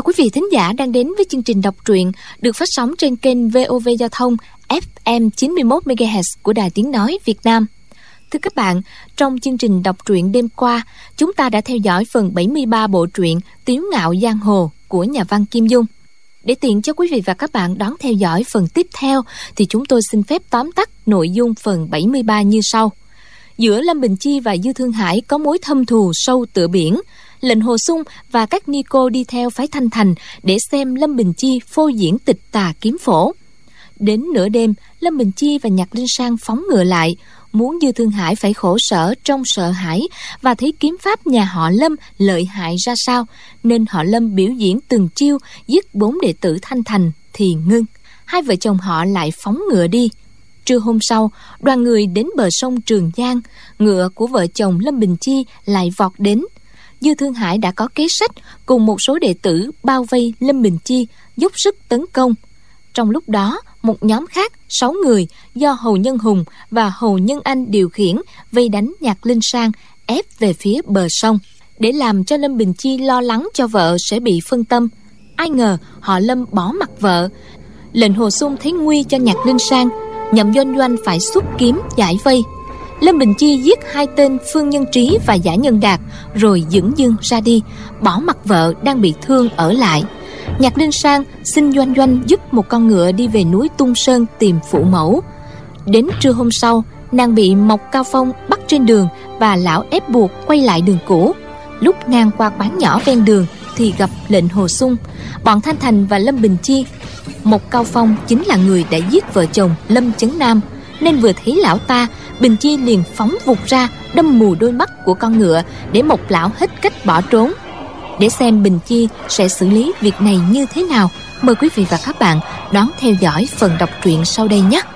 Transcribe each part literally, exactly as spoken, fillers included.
quý vị thính giả đang đến với chương trình đọc truyện được phát sóng trên kênh vê o vê Giao thông ép em chín mươi mốt mê ga héc của Đài Tiếng Nói Việt Nam. Thưa các bạn, trong chương trình đọc truyện đêm qua, chúng ta đã theo dõi phần bảy mươi ba bộ truyện Tiếu Ngạo Giang Hồ của nhà văn Kim Dung. Để tiện cho quý vị và các bạn đón theo dõi phần tiếp theo, thì chúng tôi xin phép tóm tắt nội dung phần bảy mươi ba như sau. Giữa Lâm Bình Chi và Dư Thương Hải có mối thâm thù sâu tựa biển. Lệnh Hồ Xung và các ni cô đi theo phái Thanh Thành để xem Lâm Bình Chi phô diễn tịch tà kiếm phổ. Đến nửa đêm, Lâm Bình Chi và Nhạc Linh Sang phóng ngựa lại, muốn Dư Thương Hải phải khổ sở trong sợ hãi và thấy kiếm pháp nhà họ Lâm lợi hại ra sao, nên họ Lâm biểu diễn từng chiêu giết bốn đệ tử Thanh Thành thì ngưng. Hai vợ chồng họ lại phóng ngựa đi. Trưa hôm sau, đoàn người đến bờ sông Trường Giang, ngựa của vợ chồng Lâm Bình Chi lại vọt đến. Dư Thương Hải đã có kế sách cùng một số đệ tử bao vây Lâm Bình Chi, dốc sức tấn công. Trong lúc đó, một nhóm khác sáu người do Hầu Nhân Hùng và Hầu Nhân Anh điều khiển vây đánh Nhạc Linh Sang, ép về phía bờ sông để làm cho Lâm Bình Chi lo lắng cho vợ sẽ bị phân tâm. Ai ngờ họ Lâm bỏ mặc vợ. Lệnh Hồ Xung thấy nguy cho Nhạc Linh Sang, Nhậm Doanh Doanh phải xuất kiếm giải vây. Lâm Bình Chi giết hai tên Phương Nhân Trí và Giả Nhân Đạt rồi dửng dưng ra đi, bỏ mặc vợ đang bị thương ở lại. Nhạc Linh Sang xin Doanh Doanh giúp một con ngựa đi về núi Tung Sơn tìm phụ mẫu. Đến trưa hôm sau, nàng bị Mộc Cao Phong bắt trên đường và lão ép buộc quay lại đường cũ. Lúc ngang qua quán nhỏ ven đường thì gặp Lệnh Hồ Xung, bọn Thanh Thành và Lâm Bình Chi. Mộc Cao Phong chính là người đã giết vợ chồng Lâm Chấn Nam, nên vừa thấy lão ta, Bình Chi liền phóng vụt ra đâm mù đôi mắt của con ngựa để Mộc lão hết cách bỏ trốn. Để xem Bình Chi sẽ xử lý việc này như thế nào, mời quý vị và các bạn đón theo dõi phần đọc truyện sau đây nhé.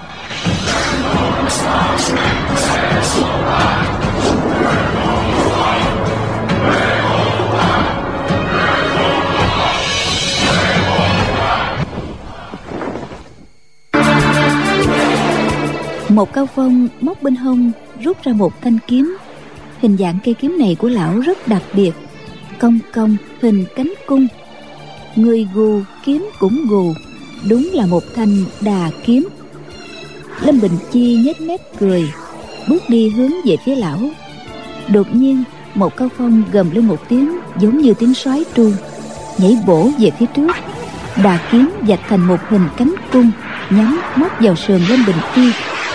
Một Cao Phong móc bên hông rút ra một thanh kiếm. Hình dạng cây kiếm này của lão rất đặc biệt, cong cong hình cánh cung, người gù kiếm cũng gù, đúng là một thanh đà kiếm. Lâm Bình Chi nhếch mép cười, bước đi hướng về phía lão. Đột nhiên một Cao Phong gầm lên một tiếng giống như tiếng sói tru, nhảy bổ về phía trước. Đà kiếm vạch thành một hình cánh cung, nhắm móc vào sườn Lâm Bình Chi.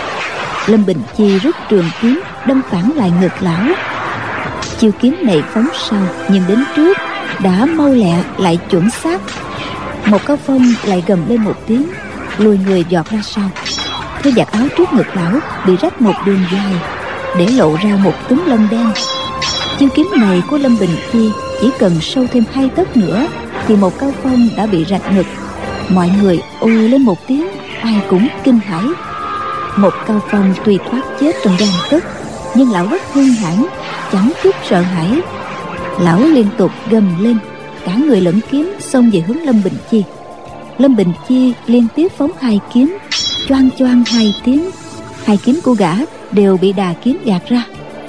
Lâm Bình Chi rút trường kiếm đâm phản lại ngực lão. Chiêu kiếm này phóng sau nhưng đến trước, đã mau lẹ lại chuẩn xác. Một Cao Phong lại gầm lên một tiếng, lùi người giọt ra sau. Cái vạt áo trước ngực lão bị rách một đường dài, để lộ ra một túm lông đen. Chiêu kiếm này của Lâm Bình Chi chỉ cần sâu thêm hai tấc nữa thì một Cao Phong đã bị rạch ngực. Mọi người ôi lên một tiếng, ai cũng kinh hãi. Một Cao Phong tuy thoát chết trong gang tấc, nhưng lão rất hung hãn, chẳng chút sợ hãi. Lão liên tục gầm lên, cả người lẫn kiếm xông về hướng Lâm Bình Chi. Lâm Bình Chi liên tiếp phóng hai kiếm, choang choang hai tiếng. Hai kiếm của gã đều bị đà kiếm gạt ra.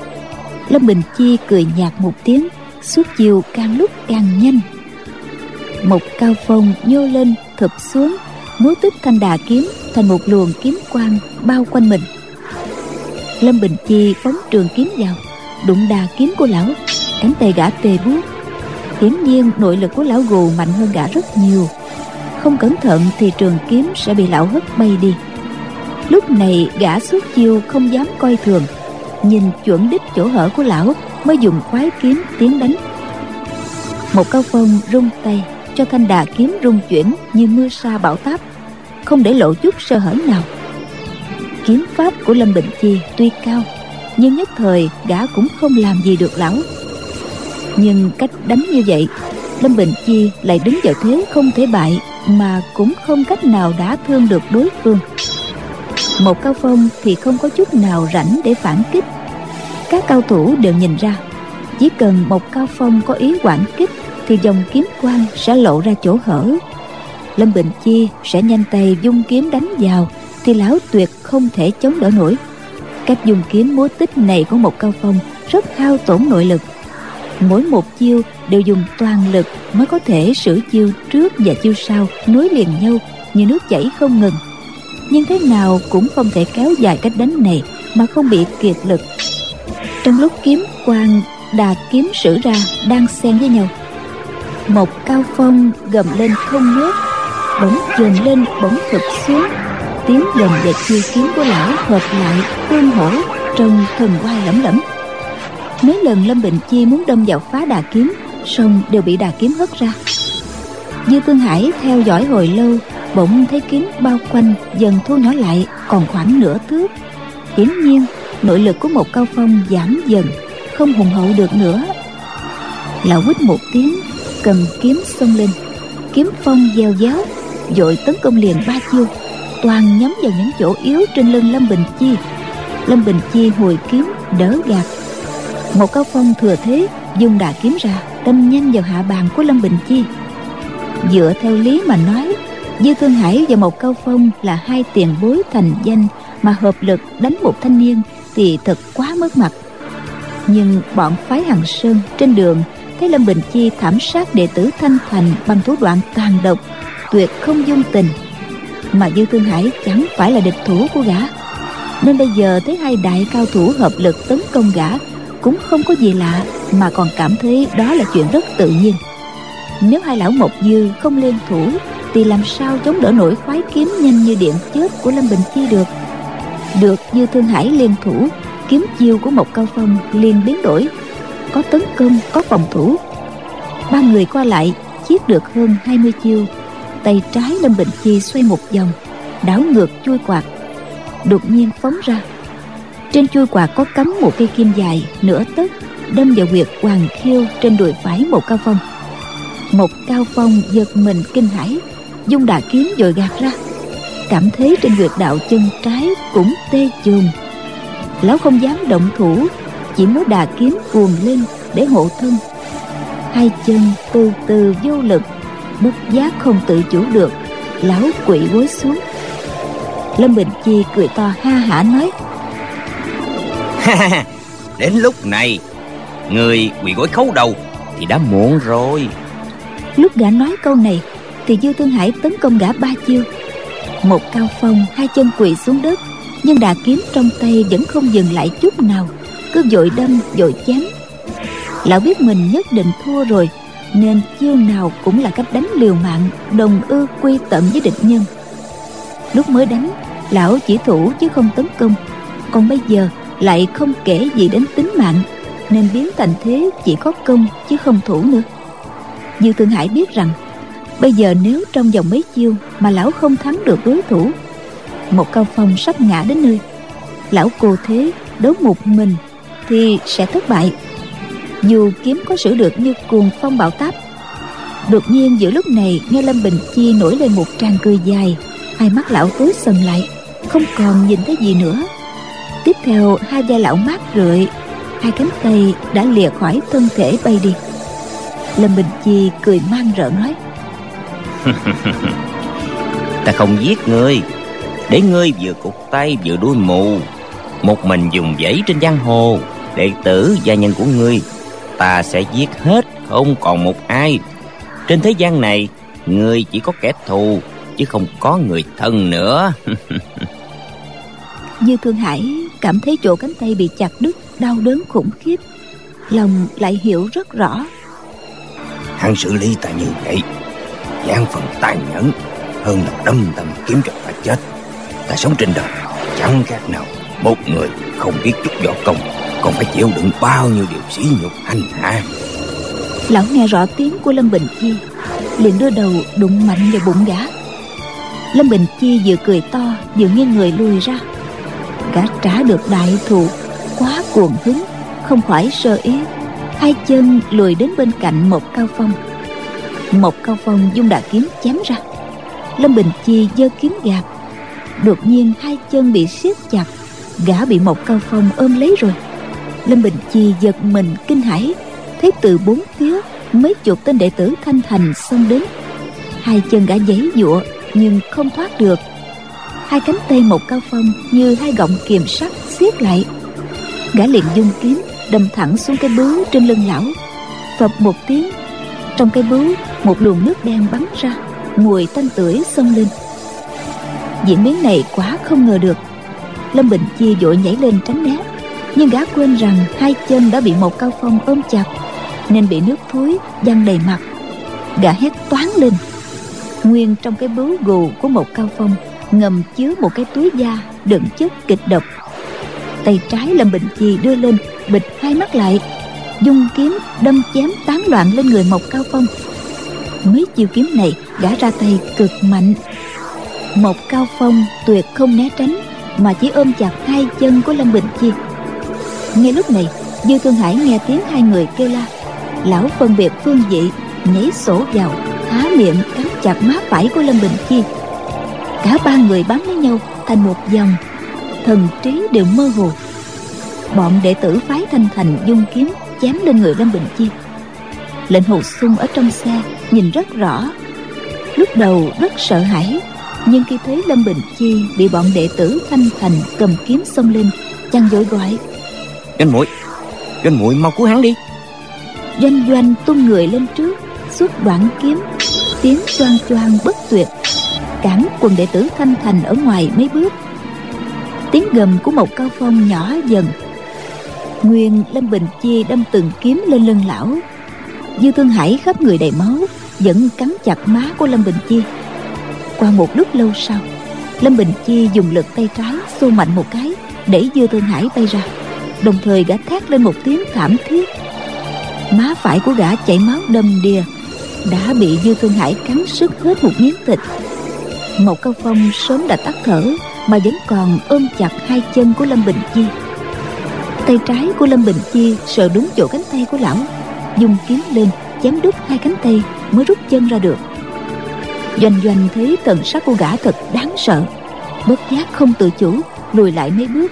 Lâm Bình Chi cười nhạt một tiếng, xuất chiêu càng lúc càng nhanh. Một Cao Phong nhô lên thụp xuống, múa tích thanh đà kiếm thành một luồng kiếm quang bao quanh mình. Lâm Bình Chi phóng trường kiếm vào, đụng đà kiếm của lão, cánh tay gã tê buốt. Hiển nhiên nội lực của lão gù mạnh hơn gã rất nhiều, không cẩn thận thì trường kiếm sẽ bị lão hất bay đi. Lúc này gã xuất chiêu không dám coi thường, nhìn chuẩn đích chỗ hở của lão mới dùng khoái kiếm tiến đánh. Một Cao Phong rung tay cho thanh đà kiếm rung chuyển như mưa sa bão táp, không để lộ chút sơ hở nào. Kiếm pháp của Lâm Bình Chi tuy cao, nhưng nhất thời gã cũng không làm gì được lão. Nhưng cách đánh như vậy, Lâm Bình Chi lại đứng vào thế không thể bại, mà cũng không cách nào đả thương được đối phương. Một Cao Phong thì không có chút nào rảnh để phản kích. Các cao thủ đều nhìn ra, chỉ cần một Cao Phong có ý oản kích thì dòng kiếm quang sẽ lộ ra chỗ hở. Lâm Bình Chi sẽ nhanh tay dung kiếm đánh vào thì lão tuyệt không thể chống đỡ nổi. Cách dùng kiếm múa tích này của một Cao Phong rất hao tổn nội lực. Mỗi một chiêu đều dùng toàn lực mới có thể sử chiêu trước và chiêu sau nối liền nhau như nước chảy không ngừng. Nhưng thế nào cũng không thể kéo dài cách đánh này mà không bị kiệt lực. Trong lúc kiếm quang đà kiếm sử ra đang xen với nhau, một Cao Phong gầm lên không ngớt, bỗng dồn lên bỗng thụt xuống. Tiếng gầm và chiêu kiếm của lão hợp lại tương hỗ, trông thần oai lẫm lẫm. Mấy lần Lâm Bình Chi muốn đâm vào phá đà kiếm, song đều bị đà kiếm hất ra. Dư Tương Hải theo dõi hồi lâu, bỗng thấy kiếm bao quanh dần thu nhỏ lại còn khoảng nửa thước. Hiển nhiên nội lực của một Cao Phong giảm dần, không hùng hậu được nữa. Lão huýt một tiếng, cầm kiếm xông lên. Kiếm phong gieo giáo, vội tấn công liền ba chiêu, toàn nhắm vào những chỗ yếu trên lưng Lâm Bình Chi. Lâm Bình Chi hồi kiếm đỡ gạt. Một Cao Phong thừa thế dùng đà kiếm ra, đâm nhanh vào hạ bàn của Lâm Bình Chi. Dựa theo lý mà nói, Dư Thương Hải và một Cao Phong là hai tiền bối thành danh, mà hợp lực đánh một thanh niên thì thật quá mất mặt. Nhưng bọn phái Hằng Sơn trên đường thấy Lâm Bình Chi thảm sát đệ tử Thanh Thành bằng thủ đoạn tàn độc, tuyệt không dung tình, mà Dư Thương Hải chẳng phải là địch thủ của gã, nên bây giờ thấy hai đại cao thủ hợp lực tấn công gã cũng không có gì lạ, mà còn cảm thấy đó là chuyện rất tự nhiên. Nếu hai lão Mộc Dư không liên thủ thì làm sao chống đỡ nổi khoái kiếm nhanh như điện chớp của Lâm Bình Chi được. Được Dư Thương Hải liên thủ, kiếm chiêu của một Cao Phong liền biến đổi, có tấn công có phòng thủ. Ba người qua lại chiết được hơn hai mươi chiêu. Tay trái Lâm Bình Chi xoay một vòng, đảo ngược chuôi quạt, đột nhiên phóng ra. Trên chuôi quạt có cắm một cây kim dài nửa tấc, đâm vào huyệt hoàng khiêu trên đùi phải một Cao Phong. Một Cao Phong giật mình kinh hãi, dung đà kiếm vội gạt ra. Cảm thấy trên huyệt đạo chân trái cũng tê chồn. Lão không dám động thủ, chỉ múa đà kiếm cuồng lên để hộ thân. Hai chân từ từ vô lực, bất giác không tự chủ được, lão quỵ gối xuống. Lâm Bình Chi cười to ha hả nói: đến lúc này người quỳ gối khấu đầu thì đã muộn rồi. Lúc gã nói câu này thì Dư Thương Hải tấn công gã ba chiêu. Một Cao Phong hai chân quỳ xuống đất, nhưng đà kiếm trong tay vẫn không dừng lại chút nào, cứ vội đâm vội chém. Lão biết mình nhất định thua rồi, nên chiêu nào cũng là cách đánh liều mạng, đồng ư quy tận với địch nhân. Lúc mới đánh, lão chỉ thủ chứ không tấn công, còn bây giờ lại không kể gì đến tính mạng, nên biến thành thế chỉ có công chứ không thủ nữa. Dư Thương Hải biết rằng bây giờ nếu trong vòng mấy chiêu mà lão không thắng được đối thủ, một Cao Phong sắp ngã đến nơi, lão cố thế đấu một mình thì sẽ thất bại, dù kiếm có sử được như cuồng phong bão táp. Đột nhiên giữa lúc này nghe Lâm Bình Chi nổi lên một tràng cười dài, hai mắt lão tối sầm lại, không còn nhìn thấy gì nữa. Tiếp theo hai vai lão mát rượi, hai cánh tay đã lìa khỏi thân thể bay đi. Lâm Bình Chi cười man rợ nói: ta không giết ngươi để ngươi vừa cụt tay vừa đuôi mù, một mình dùng dãy trên giang hồ. Đệ tử gia nhân của ngươi ta sẽ giết hết, không còn một ai. Trên thế gian này ngươi chỉ có kẻ thù chứ không có người thân nữa. Dư Thương Hải cảm thấy chỗ cánh tay bị chặt đứt đau đớn khủng khiếp, lòng lại hiểu rất rõ. Hắn xử lý ta như vậy, giáng phần tàn nhẫn hơn là đâm tâm kiếm cho ta chết. Ta sống trên đời chẳng khác nào một người không biết chút võ công, còn phải chịu đựng bao nhiêu điều sỉ nhục hành hạ. Lão nghe rõ tiếng của Lâm Bình Chi, liền đưa đầu đụng mạnh vào bụng gã. Lâm Bình Chi vừa cười to vừa nghiêng người lùi ra. Gã trả được đại thù, quá cuồng hứng, không khỏi sơ ý, hai chân lùi đến bên cạnh một Cao Phong. Một Cao Phong dung đà kiếm chém ra. Lâm Bình Chi giơ kiếm gạt. Đột nhiên hai chân bị siết chặt, gã bị một Cao Phong ôm lấy rồi. Lâm Bình Chi giật mình kinh hãi, thấy từ bốn phía mấy chục tên đệ tử Thanh Thành xông đến. Hai chân gã giãy giụa nhưng không thoát được. Hai cánh tay một Cao Phong như hai gọng kiềm sắt siết lại. Gã liền dung kiếm đâm thẳng xuống cái bướu trên lưng lão, Phập một tiếng, trong cái bướu một luồng nước đen bắn ra, mùi tanh tưởi xông lên. Diễn biến này quá không ngờ được. Lâm Bình Chi vội nhảy lên tránh né, nhưng gã quên rằng hai chân đã bị một Cao Phong ôm chặt, nên bị nước thối văng đầy mặt. Gã hét toáng lên. Nguyên trong cái bướu gù của một Cao Phong ngầm chứa một cái túi da đựng chất kịch độc. Tay trái Lâm Bình Chi đưa lên bịt hai mắt lại, dung kiếm đâm chém tán loạn lên người một Cao Phong. Mấy chiêu kiếm này gã ra tay cực mạnh. Một Cao Phong tuyệt không né tránh, mà chỉ ôm chặt hai chân của Lâm Bình Chi. Ngay lúc này, Dư Thương Hải nghe tiếng hai người kêu la. Lão phân biệt phương vị, nhảy sổ vào, há miệng cắn chặt má phải của Lâm Bình Chi. Cả ba người bám lấy nhau thành một vòng, thần trí đều mơ hồ. Bọn đệ tử phái Thanh Thành dung kiếm chém lên người Lâm Bình Chi. Lệnh Hồ Xung ở trong xe nhìn rất rõ. Lúc đầu rất sợ hãi, nhưng khi thấy Lâm Bình Chi bị bọn đệ tử Thanh Thành cầm kiếm xông lên, chàng vội gọi: Doanh muội, Doanh muội mau cứu hắn đi. Doanh Doanh tung người lên trước, xuất đoạn kiếm, tiếng choang choang bất tuyệt, cản quần đệ tử Thanh Thành ở ngoài mấy bước. Tiếng gầm của một Cao Phong nhỏ dần. Nguyên Lâm Bình Chi đâm từng kiếm lên lưng lão. Dư Thương Hải khắp người đầy máu, vẫn cắn chặt má của Lâm Bình Chi. Qua một lúc lâu sau, Lâm Bình Chi dùng lực tay trái xô mạnh một cái, đẩy Dư Thương Hải bay ra, đồng thời gã thét lên một tiếng thảm thiết. Má phải của gã chảy máu đầm đìa, đã bị Dư Thương Hải cắn sứt hết một miếng thịt. Một Cao Phong sớm đã tắt thở, mà vẫn còn ôm chặt hai chân của Lâm Bình Chi. Tay trái của Lâm Bình Chi sờ đúng chỗ cánh tay của lão, dùng kiếm lên chém đứt hai cánh tay mới rút chân ra được. Doanh Doanh thấy thần sắc của gã thật đáng sợ, bất giác không tự chủ lùi lại mấy bước.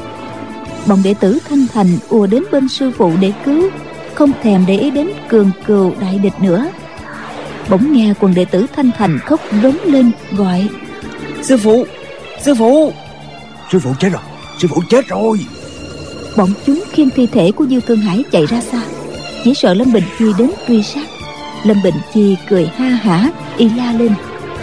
Bọn đệ tử Thanh Thành ùa đến bên sư phụ để cứu, không thèm để ý đến cường cừu đại địch nữa. Bỗng nghe quần đệ tử Thanh Thành khóc rống lên gọi: Sư phụ, sư phụ, sư phụ chết rồi, sư phụ chết rồi. Bọn chúng khiêng thi thể của Dư Thương Hải chạy ra xa, chỉ sợ Lâm Bình Chi đến truy sát. Lâm Bình Chi cười ha hả, y la lên: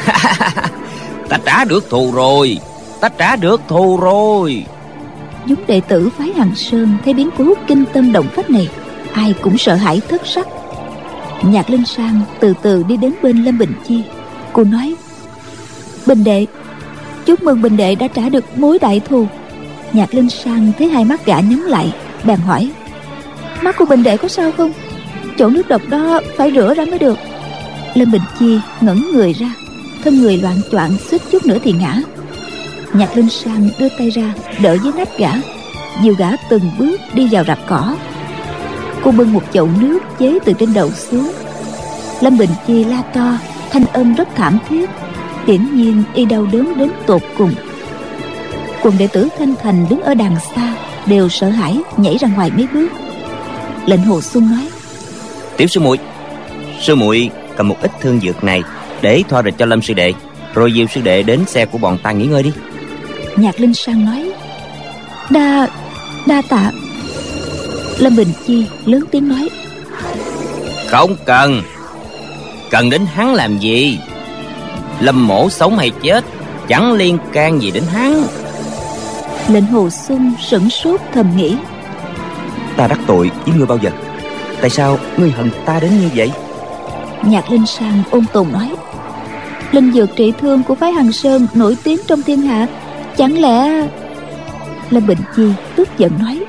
Ta trả được thù rồi, ta trả được thù rồi. Chúng đệ tử phái Hằng Sơn thấy biến cố kinh tâm động phách này, ai cũng sợ hãi thất sắc. Nhạc Linh Sang từ từ đi đến bên Lâm Bình Chi. Cô nói: Bình đệ, chúc mừng Bình đệ đã trả được mối đại thù. Nhạc Linh Sang thấy hai mắt gã nhắm lại, bèn hỏi: Mắt của Bình đệ có sao không? Chỗ nước độc đó phải rửa ra mới được. Lâm Bình Chi ngẩng người ra, thân người loạng choạng suýt chút nữa thì ngã. Nhạc Linh Sang đưa tay ra đỡ dưới nách gã, dìu gã từng bước đi vào rạp cỏ. Cô bưng một chậu nước chế từ trên đầu xuống. Lâm Bình Chi la to, thanh âm rất thảm thiết, hiển nhiên y đau đớn đến tột cùng. Quần đệ tử Thanh Thành đứng ở đằng xa đều sợ hãi nhảy ra ngoài mấy bước. Lệnh Hồ Xung nói: Tiểu sư muội, sư muội cầm một ít thương dược này để thoa rịch cho Lâm sư đệ, rồi dìu sư đệ đến xe của bọn ta nghỉ ngơi đi. Nhạc Linh Sang nói: Đa, đa tạ. Lâm Bình Chi lớn tiếng nói: Không cần. Cần đến hắn làm gì? Lâm mổ sống hay chết chẳng liên can gì đến hắn. Lệnh Hồ Xung sửng sốt thầm nghĩ: Ta đắc tội với ngươi bao giờ? Tại sao ngươi hận ta đến như vậy? Nhạc Linh Sang ôn tồn nói: Linh dược trị thương của phái Hằng Sơn nổi tiếng trong thiên hạ, chẳng lẽ... Lâm Bình Chi tức giận nói: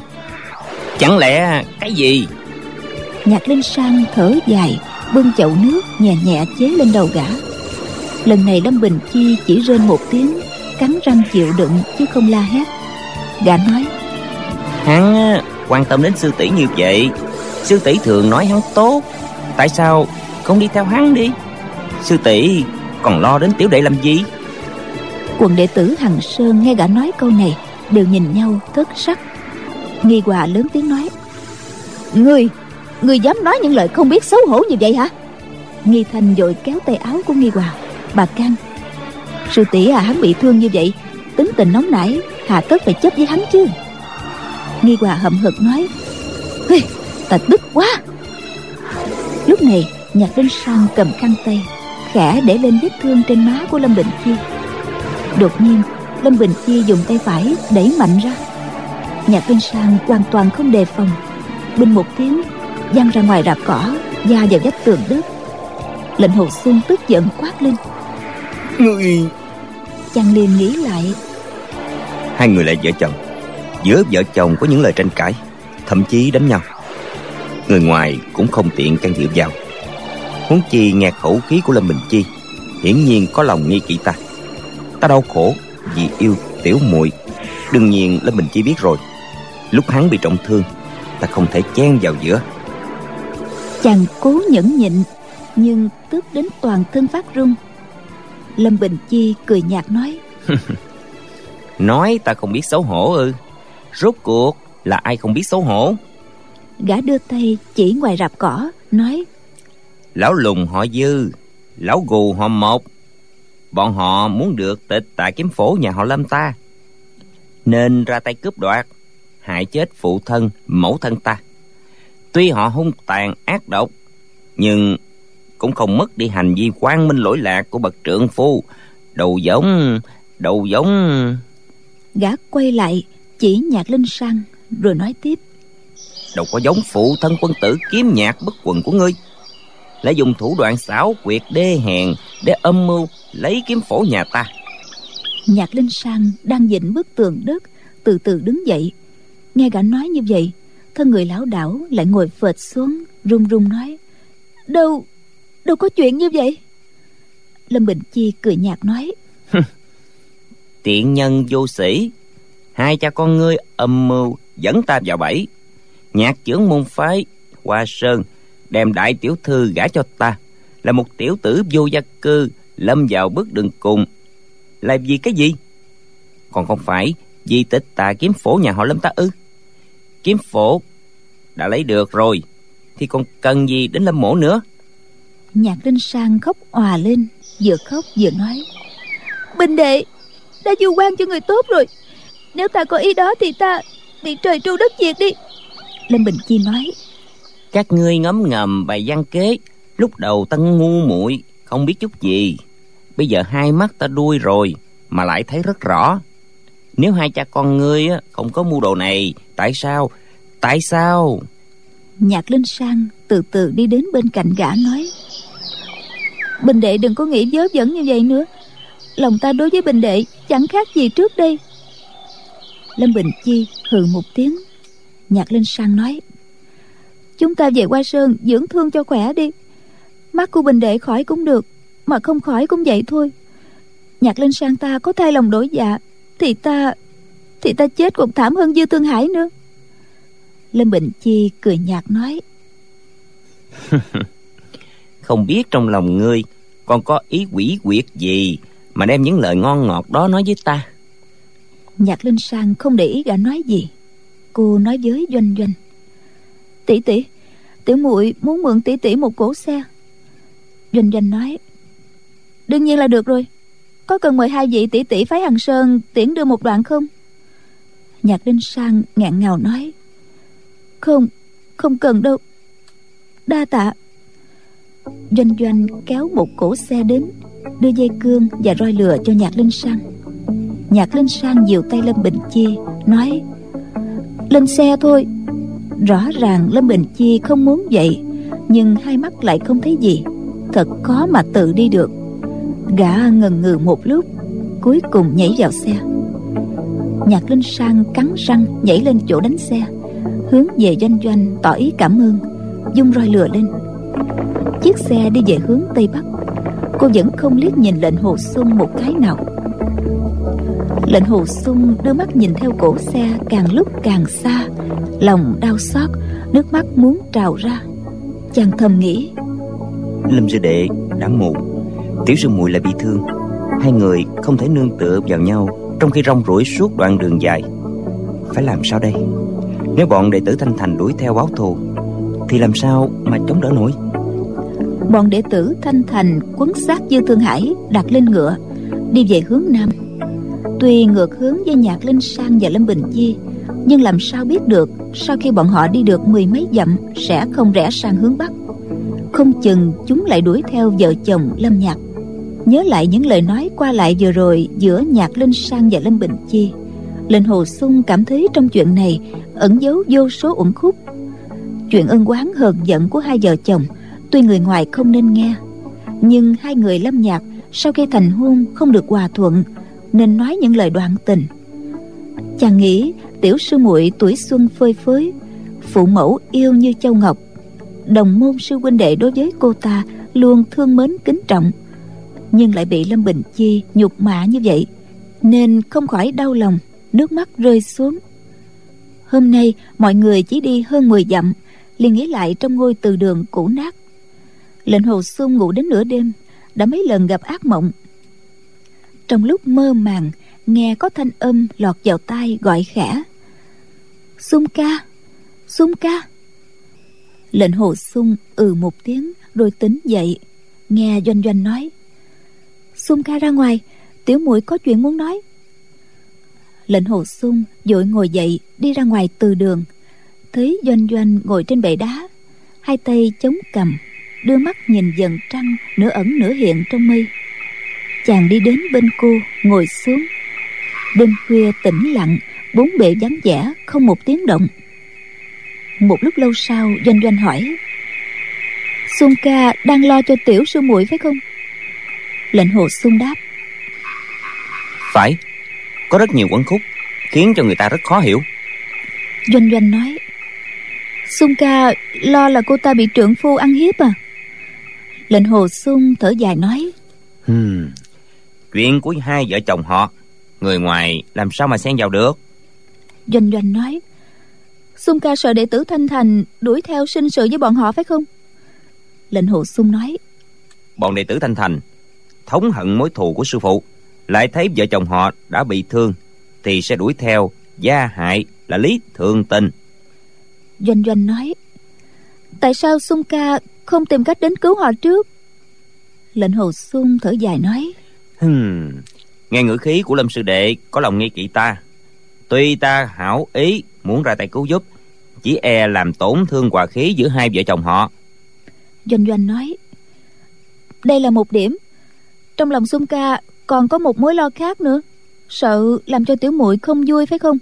Chẳng lẽ cái gì? Nhạc Linh Sang thở dài, bưng chậu nước nhẹ nhẹ chế lên đầu gã. Lần này Lâm Bình Chi chỉ rên một tiếng, cắn răng chịu đựng chứ không la hét. Gã nói: Hắn quan tâm đến sư tỷ như vậy, sư tỷ thường nói hắn tốt, tại sao không đi theo hắn đi? Sư tỷ còn lo đến tiểu đệ làm gì? Quần đệ tử Hằng Sơn nghe gã nói câu này đều nhìn nhau thất sắc. Nghi Hòa lớn tiếng nói: Ngươi, ngươi dám nói những lời không biết xấu hổ như vậy hả? Nghi Thanh vội kéo tay áo của Nghi Hòa. Bà can: Sư tỷ à, hắn bị thương như vậy, tính tình nóng nảy, hà tất phải chấp với hắn chứ? Nghi Hòa hậm hực nói: Ta tức quá. Lúc này Nhạc Linh San cầm khăn tay khẽ để lên vết thương trên má của Lâm Bình Chi. Đột nhiên Lâm Bình Chi dùng tay phải đẩy mạnh ra. Nhạc Linh San hoàn toàn không đề phòng, binh một tiếng văng ra ngoài rạp cỏ, va vào vách tường đất. Lệnh Hồ Xuân tức giận quát lên: Ngươi! Chàng liền nghĩ lại, hai người là vợ chồng, giữa vợ chồng có những lời tranh cãi, thậm chí đánh nhau, người ngoài cũng không tiện can thiệp vào. Huống chi nghe khẩu khí của Lâm Bình Chi hiển nhiên có lòng nghi kỵ ta. Ta đau khổ vì yêu tiểu muội, đương nhiên Lâm Bình Chi biết rồi. Lúc hắn bị trọng thương, ta không thể chen vào giữa. chàng cố nhẫn nhịn, nhưng tức đến toàn thân phát run. Lâm Bình Chi cười nhạt nói: Nói ta không biết xấu hổ ư? Rốt cuộc là ai không biết xấu hổ? Gã đưa tay chỉ ngoài rạp cỏ nói: Lão Lùng họ Dư, lão Gù họ Một. Bọn họ muốn được tịch tại kiếm phổ nhà họ Lâm ta, nên ra tay cướp đoạt, hại chết phụ thân mẫu thân ta. Tuy họ hung tàn ác độc, nhưng cũng không mất đi hành vi quang minh lỗi lạc của bậc trượng phu. Đầu giống, đầu giống. Gã quay lại chỉ Nhạc Linh San rồi nói tiếp: Đâu có giống phụ thân quân tử kiếm nhạc bất quần của ngươi, lại dùng thủ đoạn xảo quyệt đê hèn để âm mưu lấy kiếm phổ nhà ta. Nhạc Linh San đang dịnh bức tường đất, từ từ đứng dậy. Nghe gã nói như vậy, thân người lão đảo lại ngồi phệt xuống, run run nói: Đâu, đâu có chuyện như vậy. Lâm Bình Chi cười nhạt nói: Tiện nhân vô sĩ, hai cha con ngươi âm mưu dẫn ta vào bẫy. Nhạc trưởng môn phái Hoa Sơn đem đại tiểu thư gả cho ta, là một tiểu tử vô gia cư lâm vào bước đường cùng, là vì cái gì? Còn không phải vì tịch tà kiếm phổ nhà họ Lâm ta ư? Kiếm phổ đã lấy được rồi thì còn cần gì đến Lâm mổ nữa? Nhạc Linh San khóc òa lên, vừa khóc vừa nói: Bình đệ đã du quan cho người tốt rồi, nếu ta có ý đó thì ta bị trời tru đất diệt đi. Lâm Bình Chi nói: Các ngươi ngấm ngầm bày gian kế, lúc đầu ta ngu muội không biết chút gì, bây giờ hai mắt ta đuôi rồi mà lại thấy rất rõ. Nếu hai cha con ngươi không có mưu đồ này, tại sao tại sao Nhạc Linh San từ từ đi đến bên cạnh gã nói: Bình đệ đừng có nghĩ vớ vẩn như vậy nữa, lòng ta đối với Bình đệ chẳng khác gì trước đây. Lâm Bình Chi hừ một tiếng. Nhạc Linh San nói: Chúng ta về Hoa Sơn dưỡng thương cho khỏe đi. Mắt của Bình đệ khỏi cũng được, mà không khỏi cũng vậy thôi. Nhạc Linh San ta có thay lòng đổi dạ, Thì ta Thì ta chết còn thảm hơn Dư Thương Hải nữa. Lâm Bình Chi cười nhạt nói: Không biết trong lòng ngươi còn có ý quỷ quyệt gì mà đem những lời ngon ngọt đó nói với ta. Nhạc Linh San không để ý gã nói gì. Cô nói với Doanh Doanh: Tỷ tỷ, tiểu muội muốn mượn tỷ tỷ một cỗ xe. Doanh Doanh nói: Đương nhiên là được rồi. Có cần mời hai vị tỷ tỷ phái Hằng Sơn tiễn đưa một đoạn không? Nhạc Linh San ngạn ngào nói: Không, không cần đâu, đa tạ. Doanh Doanh kéo một cỗ xe đến, đưa dây cương và roi lừa cho Nhạc Linh San. Nhạc Linh San dìu tay Lâm Bình Chi nói: Lên xe thôi. Rõ ràng Lâm Bình Chi không muốn vậy, nhưng hai mắt lại không thấy gì, thật khó mà tự đi được. Gã ngần ngừ một lúc, cuối cùng nhảy vào xe. Nhạc Linh San cắn răng nhảy lên chỗ đánh xe, hướng về Doanh Doanh tỏ ý cảm ơn, dung roi lừa lên. Chiếc xe đi về hướng Tây Bắc. Cô vẫn không liếc nhìn lệnh Hồ Xuân một cái nào. Lệnh Hồ Xuân đưa mắt nhìn theo cổ xe càng lúc càng xa, lòng đau xót, nước mắt muốn trào ra. Chàng thầm nghĩ: Lâm sư đệ đã mù, tiểu sư muội lại bị thương, hai người không thể nương tựa vào nhau trong khi rong ruổi suốt đoạn đường dài. Phải làm sao đây? Nếu bọn đệ tử Thanh Thành đuổi theo báo thù thì làm sao mà chống đỡ nổi? Bọn đệ tử Thanh Thành quấn sát Dư Thương Hải đặt lên ngựa, đi về hướng nam. Tuy ngược hướng với Nhạc Linh San và Lâm Bình Chi, nhưng làm sao biết được sau khi bọn họ đi được mười mấy dặm sẽ không rẽ sang hướng bắc. không chừng chúng lại đuổi theo vợ chồng Lâm Nhạc. Nhớ lại những lời nói qua lại vừa rồi giữa Nhạc Linh San và Lâm Bình Chi, Lệnh Hồ Xung cảm thấy trong chuyện này ẩn giấu vô số uẩn khúc. Chuyện ân oán hờn giận của hai vợ chồng tuy người ngoài không nên nghe, nhưng hai người Lâm Nhạc sau khi thành hôn không được hòa thuận nên nói những lời đoạn tình. Chàng nghĩ tiểu sư muội tuổi xuân phơi phới, phụ mẫu yêu như châu ngọc, đồng môn sư huynh đệ đối với cô ta luôn thương mến kính trọng, nhưng lại bị Lâm Bình Chi nhục mạ như vậy, nên không khỏi đau lòng, nước mắt rơi xuống. Hôm nay mọi người chỉ đi hơn mười dặm, liền nghĩ lại trong ngôi từ đường cũ nát. Lệnh Hồ Xung ngủ đến nửa đêm, đã mấy lần gặp ác mộng. Trong lúc mơ màng, nghe có thanh âm lọt vào tai gọi khẽ: "Xung ca, Xung ca." Lệnh Hồ Xung ừ một tiếng rồi tỉnh dậy, nghe Doanh Doanh nói: "Xung ca ra ngoài, tiểu muội có chuyện muốn nói." Lệnh Hồ Xung vội ngồi dậy đi ra ngoài từ đường, thấy Doanh Doanh ngồi trên bệ đá, hai tay chống cằm, đưa mắt nhìn dần trăng nửa ẩn nửa hiện trong mây. Chàng đi đến bên cô ngồi xuống. Đêm khuya tĩnh lặng, bốn bề vắng vẻ, không một tiếng động. Một lúc lâu sau, Doanh Doanh hỏi: "Xung ca đang lo cho tiểu sư muội phải không?" Lệnh Hồ Xung đáp: "Phải, có rất nhiều uẩn khúc khiến cho người ta rất khó hiểu." Doanh Doanh nói: "Xung ca lo là cô ta bị trượng phu ăn hiếp à?" Lệnh Hồ Xung thở dài nói: hmm, Chuyện của hai vợ chồng họ, người ngoài làm sao mà xen vào được." Doanh Doanh nói: "Xung ca sợ đệ tử Thanh Thành đuổi theo sinh sự với bọn họ phải không?" Lệnh Hồ Xung nói: "Bọn đệ tử Thanh Thành thống hận mối thù của sư phụ, lại thấy vợ chồng họ đã bị thương thì sẽ đuổi theo gia hại là lý thượng tình." Doanh Doanh nói: "Tại sao Xung ca không tìm cách đến cứu họ trước?" Lệnh Hồ Xung thở dài nói: hmm, Nghe ngữ khí của Lâm sư đệ có lòng nghi kỵ ta. Tuy ta hảo ý muốn ra tay cứu giúp, chỉ e làm tổn thương hòa khí giữa hai vợ chồng họ." Doanh Doanh nói: "Đây là một điểm. Trong lòng Xung ca còn có một mối lo khác nữa, sợ làm cho tiểu muội không vui phải không?"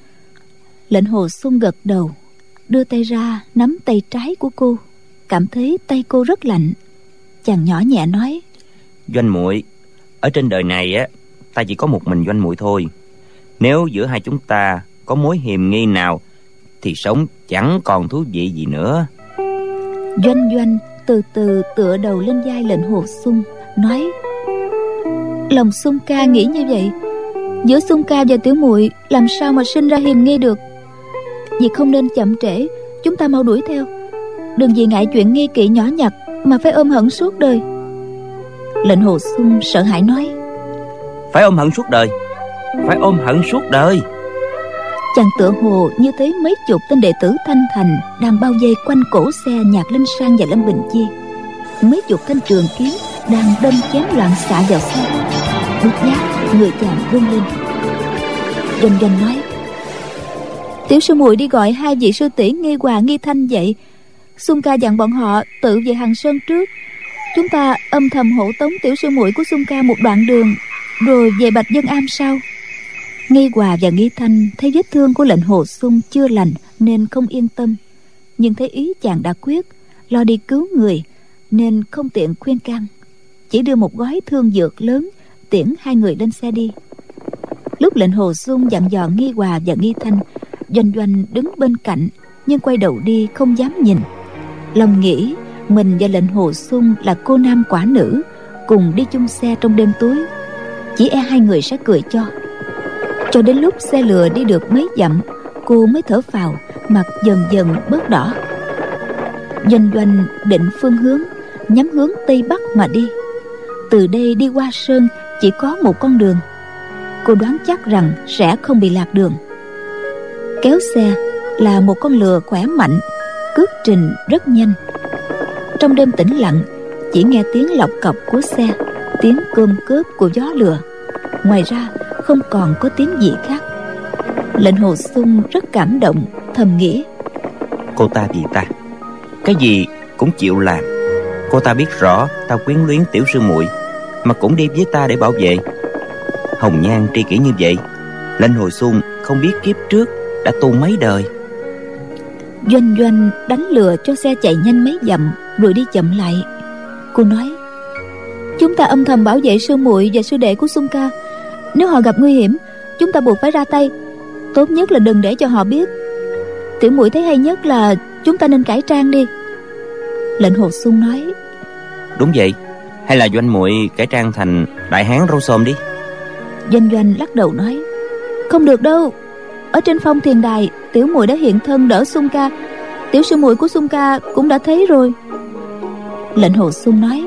Lệnh Hồ Xung gật đầu, đưa tay ra nắm tay trái của cô, cảm thấy tay cô rất lạnh. Chàng nhỏ nhẹ nói: "Doanh muội, ở trên đời này á, ta chỉ có một mình Doanh muội thôi. Nếu giữa hai chúng ta có mối hiềm nghi nào thì sống chẳng còn thú vị gì nữa." Doanh Doanh từ từ tựa đầu lên vai Lệnh Hồ Xung, nói: "Lòng Xung ca nghĩ như vậy, giữa Xung ca và tiểu muội làm sao mà sinh ra hiềm nghi được. Vì không nên chậm trễ, chúng ta mau đuổi theo. Đừng vì ngại chuyện nghi kỵ nhỏ nhặt mà phải ôm hận suốt đời." Lệnh Hồ Xung sợ hãi nói: "Phải ôm hận suốt đời? Phải ôm hận suốt đời?" Chàng tựa hồ như thấy mấy chục tên đệ tử Thanh Thành đang bao vây quanh cổ xe Nhạc Linh San và Lâm Bình Chi. Mấy chục thanh trường kiếm đang đâm chém loạn xạ vào xe. Bất giác người chàng run lên. Doanh Doanh nói: "Tiểu sư muội đi gọi hai vị sư tỷ Nghi Hòa, Nghi Thanh dậy. Xung ca dặn bọn họ tự về Hằng Sơn trước, chúng ta âm thầm hộ tống tiểu sư muội của Xung ca một đoạn đường, rồi về Bạch Dân Am sau." Nghi Hòa và Nghi Thanh thấy vết thương của Lệnh Hồ Xung chưa lành nên không yên tâm, nhưng thấy ý chàng đã quyết, lo đi cứu người nên không tiện khuyên can, chỉ đưa một gói thương dược lớn tiễn hai người lên xe đi. Lúc Lệnh Hồ Xung dặn dò Nghi Hòa và Nghi Thanh, Doanh Doanh đứng bên cạnh nhưng quay đầu đi không dám nhìn. Lòng nghĩ mình và Lệnh Hồ Xung là cô nam quả nữ, cùng đi chung xe trong đêm tối, chỉ e hai người sẽ cười cho. Cho đến lúc xe lừa đi được mấy dặm, cô mới thở phào, mặt dần dần bớt đỏ. Doanh Doanh định phương hướng, nhắm hướng tây bắc mà đi. Từ đây đi qua sơn chỉ có một con đường. Cô đoán chắc rằng sẽ không bị lạc đường. Kéo xe là một con lừa khỏe mạnh, cước trình rất nhanh. Trong đêm tĩnh lặng, chỉ nghe tiếng lọc cọc của xe, tiếng cơm cớp của gió lừa. Ngoài ra không còn có tiếng gì khác. Lệnh Hồ Xung rất cảm động, thầm nghĩ: Cô ta vì ta cái gì cũng chịu làm, Cô ta biết rõ ta quyến luyến tiểu sư muội, mà cũng đi với ta để bảo vệ. Hồng nhan tri kỷ như vậy, Lệnh Hồ Xuân không biết kiếp trước đã tu mấy đời. Doanh Doanh đánh lừa cho xe chạy nhanh mấy dặm rồi đi chậm lại. Cô nói: chúng ta âm thầm bảo vệ sư muội và sư đệ của Xuân ca. Nếu họ gặp nguy hiểm, chúng ta buộc phải ra tay. Tốt nhất là đừng để cho họ biết. Tiểu muội thấy hay nhất là chúng ta nên cải trang đi. Lệnh Hồ Xuân nói: đúng vậy, hay là Doanh muội cải trang thành đại hán râu xồm đi. Doanh Doanh lắc đầu nói: không được đâu. Ở trên phong thiền đài, tiểu muội đã hiện thân đỡ Xuân ca. Tiểu sư muội của Xuân ca cũng đã thấy rồi. Lệnh Hồ Xuân nói: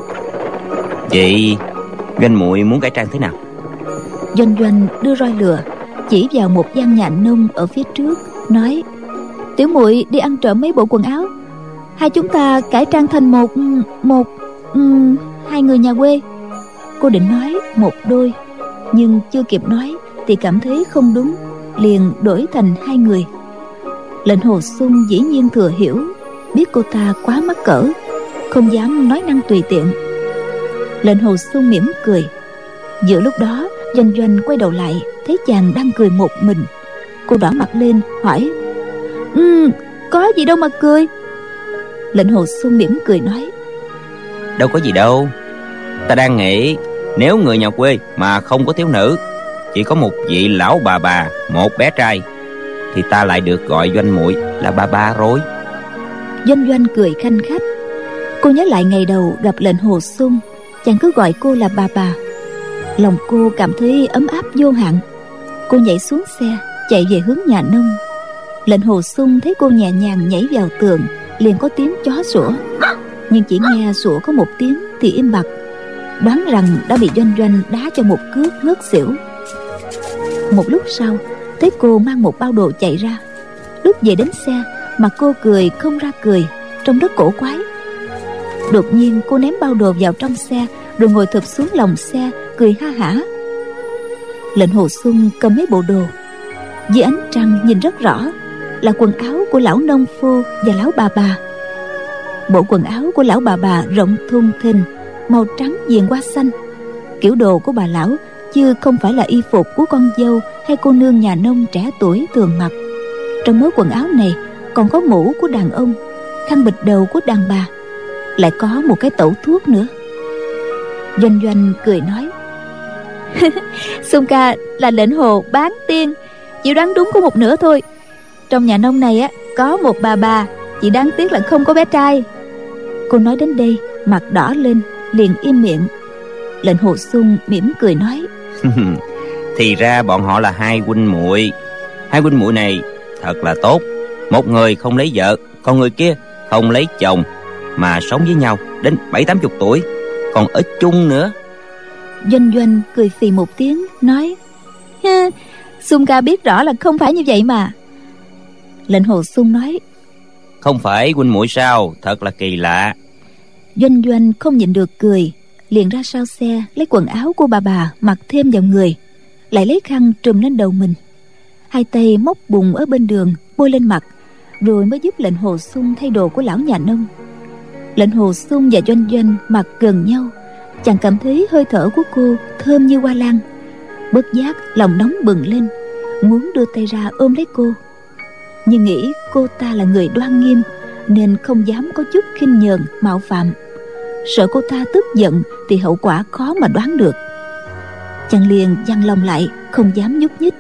vậy Doanh muội muốn cải trang thế nào? Doanh Doanh đưa roi lừa chỉ vào một gian nhà nông ở phía trước, nói: tiểu muội đi ăn trộm mấy bộ quần áo, hai chúng ta cải trang thành một một um, hai người nhà quê. Cô định nói một đôi, nhưng chưa kịp nói thì cảm thấy không đúng, liền đổi thành hai người. Lệnh Hồ Xuân dĩ nhiên thừa hiểu, biết cô ta quá mắc cỡ, không dám nói năng tùy tiện. Lệnh Hồ Xuân mỉm cười. Giữa lúc đó, Doanh Doanh quay đầu lại, thấy chàng đang cười một mình. Cô đỏ mặt lên hỏi: ừ, có gì đâu mà cười. Lệnh Hồ Xuân mỉm cười nói: đâu có gì đâu. Ta đang nghĩ, nếu người nhà quê mà không có thiếu nữ, chỉ có một vị lão bà bà, một bé trai, thì ta lại được gọi Doanh muội là bà bà rồi. Doanh Doanh cười khanh khách. Cô nhớ lại ngày đầu gặp Lệnh Hồ Xuân, chàng cứ gọi cô là bà bà. Lòng cô cảm thấy ấm áp vô hạn. Cô nhảy xuống xe, chạy về hướng nhà nông. Lệnh Hồ Xuân thấy cô nhẹ nhàng nhảy vào tường, liền có tiếng chó sủa. Nhưng chỉ nghe sủa có một tiếng thì im bặt, đoán rằng đã bị Doanh Doanh đá cho một cước ngất xỉu. Một lúc sau, thấy cô mang một bao đồ chạy ra. Lúc về đến xe, mà cô cười không ra cười, trông rất cổ quái. Đột nhiên cô ném bao đồ vào trong xe, rồi ngồi thụp xuống lòng xe, cười ha hả. Lệnh Hồ Xuân cầm mấy bộ đồ, dưới ánh trăng nhìn rất rõ, là quần áo của lão nông phu và lão bà bà. Bộ quần áo của lão bà bà rộng thùng thình, màu trắng viền hoa xanh. Kiểu đồ của bà lão chứ không phải là y phục của con dâu hay cô nương nhà nông trẻ tuổi thường mặc. Trong mớ quần áo này còn có mũ của đàn ông, khăn bịt đầu của đàn bà, lại có một cái tẩu thuốc nữa. Doanh Doanh cười nói: Xuân ca là Lệnh Hồ bán tiên, chỉ đoán đúng có một nửa thôi. Trong nhà nông này á có một bà bà, chỉ đáng tiếc là không có bé trai. Cô nói đến đây mặt đỏ lên, liền im miệng. Lệnh Hồ Xuân mỉm cười nói: thì ra bọn họ là hai huynh muội. Hai huynh muội này thật là tốt. Một người không lấy vợ, còn người kia không lấy chồng, mà sống với nhau đến bảy tám chục tuổi, còn ở chung nữa. Doanh Doanh cười phì một tiếng nói: ha, Xuân ca biết rõ là không phải như vậy mà. Lệnh Hồ Xuân nói: không phải huynh muội sao? Thật là kỳ lạ. Doanh Doanh không nhịn được cười, liền ra sau xe lấy quần áo của bà bà mặc thêm vào người, lại lấy khăn trùm lên đầu mình, hai tay móc bùn ở bên đường bôi lên mặt, rồi mới giúp Lệnh Hồ Xuân thay đồ của lão nhà nông. Lệnh Hồ Xuân và Doanh Doanh mặt gần nhau, chàng cảm thấy hơi thở của cô thơm như hoa lan. Bất giác lòng nóng bừng lên, muốn đưa tay ra ôm lấy cô, nhưng nghĩ cô ta là người đoan nghiêm nên không dám có chút khinh nhờn mạo phạm, sợ cô ta tức giận thì hậu quả khó mà đoán được. Chàng liền giăng lòng lại, không dám nhúc nhích.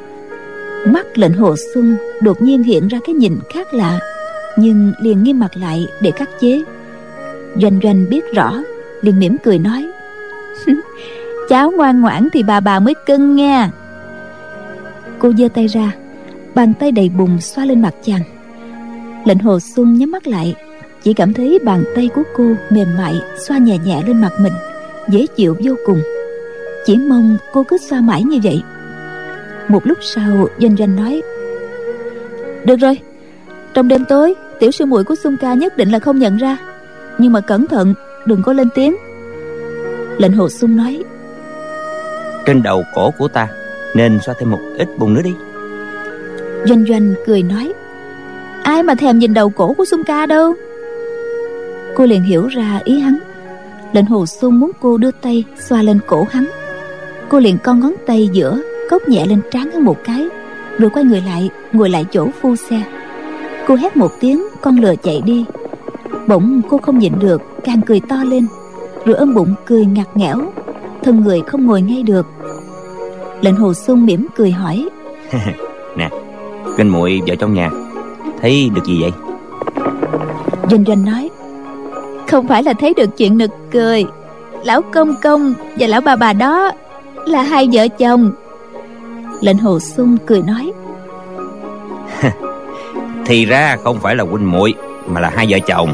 Mắt Lệnh Hồ Xuân đột nhiên hiện ra cái nhìn khác lạ, nhưng liền nghiêm mặt lại để khắc chế. Doanh Doanh biết rõ, liền mỉm cười nói: cháu ngoan ngoãn thì bà bà mới cưng nghe. Cô giơ tay ra, bàn tay đầy bùn xoa lên mặt chàng. Lệnh Hồ Xuân nhắm mắt lại, chỉ cảm thấy bàn tay của cô mềm mại xoa nhẹ nhẹ lên mặt mình, dễ chịu vô cùng. Chỉ mong cô cứ xoa mãi như vậy. Một lúc sau, Doanh Doanh nói: được rồi, trong đêm tối tiểu sư muội của Xuân ca nhất định là không nhận ra, nhưng mà cẩn thận đừng có lên tiếng. Lệnh Hồ Xuân nói: trên đầu cổ của ta nên xoa thêm một ít bùn nữa đi. Doanh Doanh cười nói: ai mà thèm nhìn đầu cổ của Xuân ca đâu. Cô liền hiểu ra ý hắn. Lệnh Hồ Xuân muốn cô đưa tay xoa lên cổ hắn. Cô liền con ngón tay giữa cốc nhẹ lên trán hắn một cái, rồi quay người lại ngồi lại chỗ phu xe. Cô hét một tiếng, con lừa chạy đi. Bỗng cô không nhịn được, càng cười to lên, rồi ôm bụng cười ngặt nghẽo, thân người không ngồi ngay được. Lệnh Hồ Xuân mỉm cười hỏi: Nè, Doanh muội vào trong nhà thấy được gì vậy? Doanh Doanh nói: Không phải là thấy được chuyện nực cười. Lão công công và lão bà bà đó là hai vợ chồng. Lệnh Hồ Xuân cười nói: Thì ra không phải là huynh muội mà là hai vợ chồng.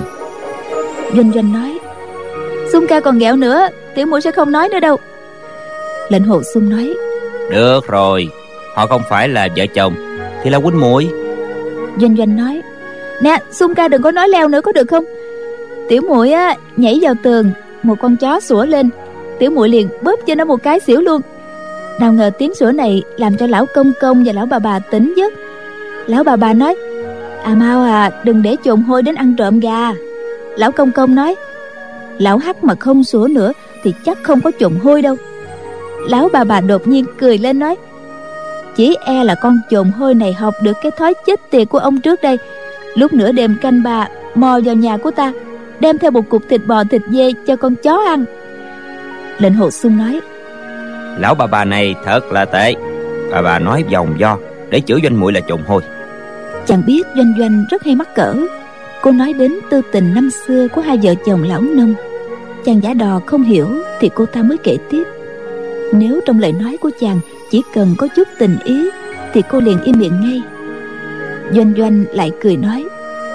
Doanh Doanh nói: Xuân ca còn ghẹo nữa, tiểu muội sẽ không nói nữa đâu. Lệnh Hồ Xuân nói: Được rồi, họ không phải là vợ chồng thì là huynh muội. Doanh Doanh nói: Nè, Xuân ca đừng có nói leo nữa có được không? Tiểu muội á nhảy vào tường, một con chó sủa lên, tiểu muội liền bóp cho nó một cái xỉu luôn. Nào ngờ tiếng sủa này làm cho lão công công và lão bà bà tỉnh giấc. Lão bà bà nói: À mau à, đừng để chồn hôi đến ăn trộm gà. Lão công công nói: Lão hắc mà không sủa nữa thì chắc không có chồn hôi đâu. Lão bà bà đột nhiên cười lên nói: Chỉ e là con chồn hôi này học được cái thói chết tiệt của ông trước đây. Lúc nửa đêm canh ba mò vào nhà của ta, đem theo một cục thịt bò thịt dê cho con chó ăn. Lệnh Hồ Xuân nói: Lão bà bà này thật là tệ. Bà bà nói vòng vo để chửi Doanh muội là chồn hôi. Chàng biết Doanh Doanh rất hay mắc cỡ. Cô nói đến tư tình năm xưa của hai vợ chồng lão nông. Chàng giả đò không hiểu thì cô ta mới kể tiếp. Nếu trong lời nói của chàng chỉ cần có chút tình ý thì cô liền im miệng ngay. Doanh Doanh lại cười nói: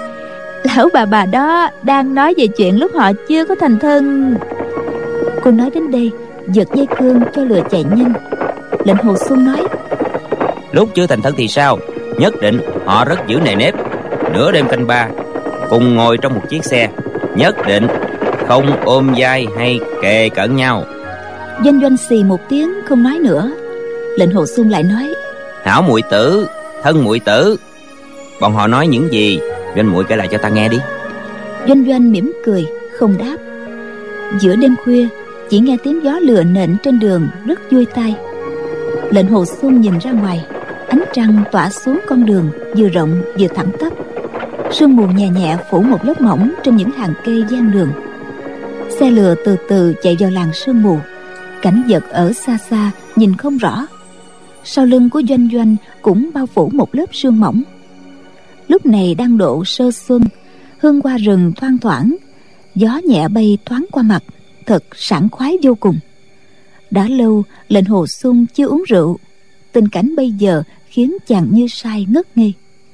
Lão bà bà đó đang nói về chuyện lúc họ chưa có thành thân. Cô nói đến đây giật dây cương cho lừa chạy nhanh. Lệnh Hồ Xuân nói: Lúc chưa thành thân thì sao? Nhất định họ rất giữ nề nếp. Nửa đêm canh ba cùng ngồi trong một chiếc xe, nhất định không ôm vai hay kề cận nhau. Doanh Doanh xì một tiếng không nói nữa. Lệnh Hồ Xuân lại nói: Hảo muội tử, thân muội tử, bọn họ nói những gì? Doanh muội kể lại cho ta nghe đi. Doanh Doanh mỉm cười không đáp. Giữa đêm khuya chỉ nghe tiếng gió lựa nện trên đường rất vui tai. Lệnh Hồ Xuân nhìn ra ngoài, ánh trăng tỏa xuống con đường vừa rộng vừa thẳng tắp. Sương mù nhẹ nhẹ phủ một lớp mỏng trên những hàng cây gian đường. Xe lừa từ từ chạy vào làng sương mù. Cảnh vật ở xa xa nhìn không rõ. Sau lưng của Doanh Doanh cũng bao phủ một lớp sương mỏng. Lúc này đang độ sơ xuân, hương hoa rừng thoang thoảng, gió nhẹ bay thoáng qua mặt, thật sảng khoái vô cùng. Đã lâu Lệnh Hồ Xuân chưa uống rượu, tình cảnh bây giờ khiến chàng như say ngất ngây.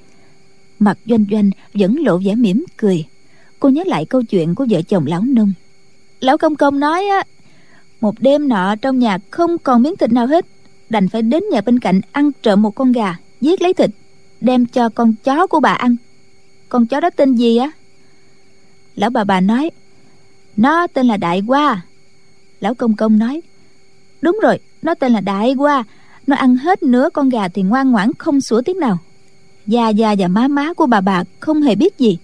Mặt Doanh Doanh vẫn lộ vẻ mỉm cười. Cô nhớ lại câu chuyện của vợ chồng lão nông. Lão công công nói á, một đêm nọ trong nhà không còn miếng thịt nào hết, đành phải đến nhà bên cạnh ăn trộm một con gà, giết lấy thịt, đem cho con chó của bà ăn. Con chó đó tên gì á? Lão bà bà nói: Nó tên là Đại Hoa. Lão công công nói: Đúng rồi, nó tên là Đại Hoa. Nó ăn hết nửa con gà thì ngoan ngoãn không sủa tiếng nào. Gia Gia và má má của bà bà không hề biết gì.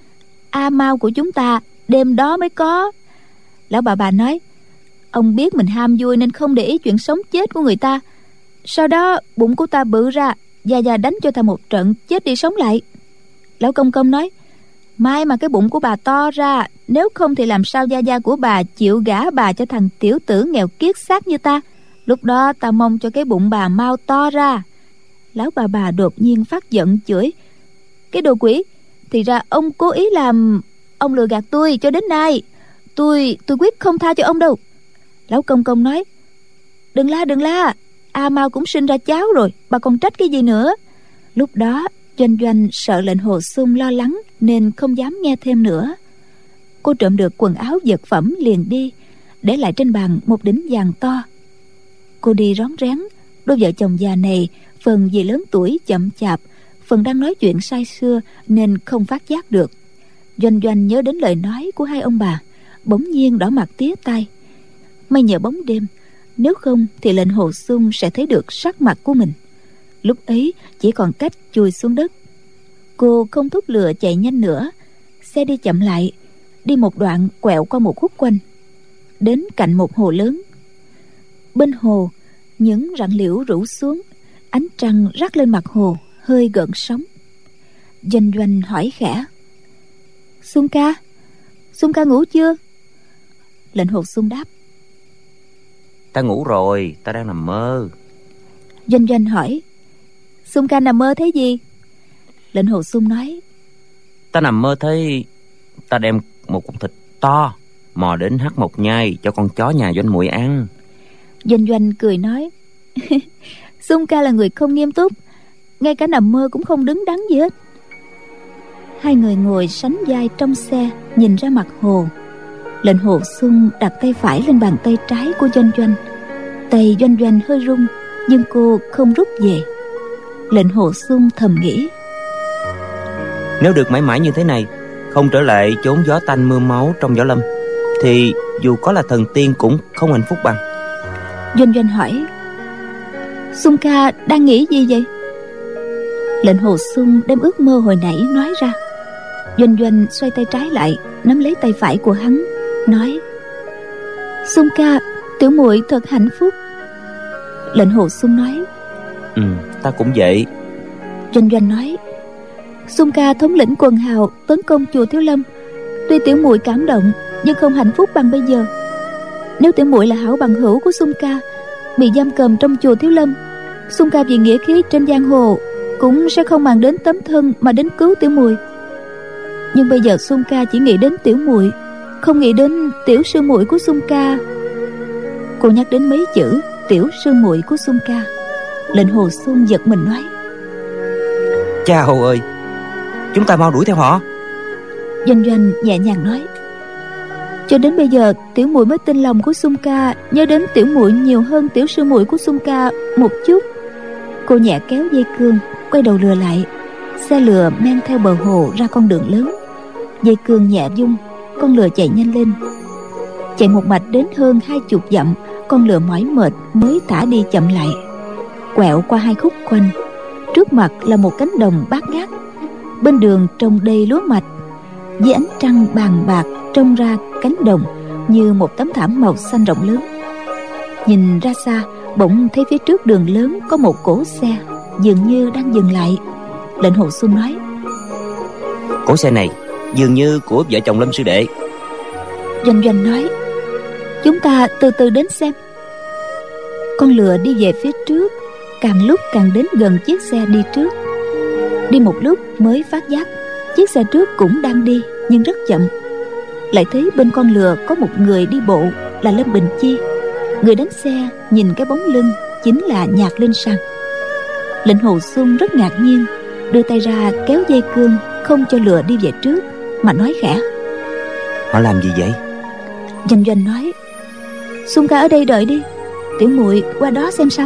A Mau của chúng ta đêm đó mới có. Lão bà bà nói: Ông biết mình ham vui nên không để ý chuyện sống chết của người ta. Sau đó bụng của ta bự ra, Gia Gia đánh cho ta một trận, chết đi sống lại. Lão công công nói: May mà cái bụng của bà to ra, nếu không thì làm sao Gia Gia của bà chịu gả bà cho thằng tiểu tử nghèo kiết xác như ta. Lúc đó ta mong cho cái bụng bà mau to ra. Lão bà bà đột nhiên phát giận chửi: Cái đồ quỷ, thì ra ông cố ý làm. Ông lừa gạt tôi cho đến nay. Tôi tôi quyết không tha cho ông đâu. Lão công công nói: Đừng la đừng la, A Mau cũng sinh ra cháu rồi, bà còn trách cái gì nữa. Lúc đó Doanh Doanh sợ Lệnh Hồ Xuân lo lắng nên không dám nghe thêm nữa. Cô trộm được quần áo vật phẩm liền đi, để lại trên bàn một đỉnh vàng to. Cô đi rón rén. Đôi vợ chồng già này phần vì lớn tuổi chậm chạp, phần đang nói chuyện say sưa nên không phát giác được. Doanh Doanh nhớ đến lời nói của hai ông bà, bỗng nhiên đỏ mặt tía tai. May nhờ bóng đêm, nếu không thì Lệnh Hồ Xuân sẽ thấy được sắc mặt của mình. Lúc ấy chỉ còn cách chui xuống đất. Cô không thúc lừa chạy nhanh nữa. Xe đi chậm lại. đi một đoạn quẹo qua một khúc quanh, đến cạnh một hồ lớn. Bên hồ, những rặng liễu rủ xuống, ánh trăng rắc lên mặt hồ hơi gợn sóng. Doanh Doanh hỏi khẽ: Xuân ca, Xuân ca ngủ chưa? Lệnh Hồ Xuân đáp: Ta ngủ rồi, ta đang nằm mơ. Doanh Doanh hỏi: Xuân ca nằm mơ thấy gì? Lệnh Hồ Xuân nói: Ta nằm mơ thấy ta đem một cục thịt to mò đến hắc một nhai cho con chó nhà Doanh muội ăn. Doanh Doanh cười nói: Xuân ca là người không nghiêm túc, ngay cả nằm mơ cũng không đứng đắn gì hết. Hai người ngồi sánh vai trong xe, nhìn ra mặt hồ. Lệnh Hồ Xuân đặt tay phải lên bàn tay trái của Doanh Doanh. Tay Doanh Doanh hơi run, nhưng cô không rút về. Lệnh Hồ Xuân thầm nghĩ: Nếu được mãi mãi như thế này, không trở lại chốn gió tanh mưa máu trong võ lâm, thì dù có là thần tiên cũng không hạnh phúc bằng. Doanh Doanh hỏi: Xuân ca đang nghĩ gì vậy? Lệnh Hồ Xuân đem ước mơ hồi nãy nói ra. Doanh Doanh xoay tay trái lại, nắm lấy tay phải của hắn, nói: Xuân ca, tiểu muội thật hạnh phúc. Lệnh Hồ Xuân nói: Ừ, ta cũng vậy. Doanh Doanh nói: Xuân ca thống lĩnh quần hào tấn công chùa Thiếu Lâm, tuy tiểu muội cảm động nhưng không hạnh phúc bằng bây giờ. Nếu tiểu muội là hảo bằng hữu của Xuân ca, bị giam cầm trong chùa Thiếu Lâm, Xuân ca vì nghĩa khí trên giang hồ cũng sẽ không màng đến tấm thân mà đến cứu tiểu muội. Nhưng bây giờ Xuân ca chỉ nghĩ đến tiểu muội, không nghĩ đến tiểu sư muội của Xuân ca. Cô nhắc đến mấy chữ tiểu sư muội của Xuân ca. Lệnh Hồ Xuân giật mình nói: Chao ơi, chúng ta mau đuổi theo họ. Doanh Doanh nhẹ nhàng nói: Cho đến bây giờ tiểu muội mới tin lòng của Xuân ca nhớ đến tiểu muội nhiều hơn tiểu sư muội của Xuân ca một chút. Cô nhẹ kéo dây cương, quay đầu lừa lại. Xe lừa men theo bờ hồ ra con đường lớn. Dây cương nhẹ vung, con lừa chạy nhanh lên. Chạy một mạch đến hơn hai chục dặm, con lừa mỏi mệt mới thả đi chậm lại. Quẹo qua hai khúc quanh, trước mặt là một cánh đồng bát ngát. Bên đường trồng đầy lúa mạch. Dưới ánh trăng bàn bạc trông ra cánh đồng như một tấm thảm màu xanh rộng lớn. Nhìn ra xa, bỗng thấy phía trước đường lớn có một cỗ xe dường như đang dừng lại. Lệnh Hồ Xuân nói: Cỗ xe này dường như của vợ chồng Lâm sư đệ. Doanh Doanh nói: Chúng ta từ từ đến xem. Con lừa đi về phía trước, càng lúc càng đến gần chiếc xe đi trước. Đi một lúc mới phát giác chiếc xe trước cũng đang đi, nhưng rất chậm. Lại thấy bên con lừa có một người đi bộ, là Lâm Bình Chi. Người đánh xe nhìn cái bóng lưng chính là Nhạc Linh San. Lệnh Hồ Xuân rất ngạc nhiên, đưa tay ra kéo dây cương không cho lừa đi về trước, mà nói khẽ: Họ làm gì vậy? Doanh Doanh nói: Xuân ca ở đây đợi đi, tiểu muội qua đó xem sao.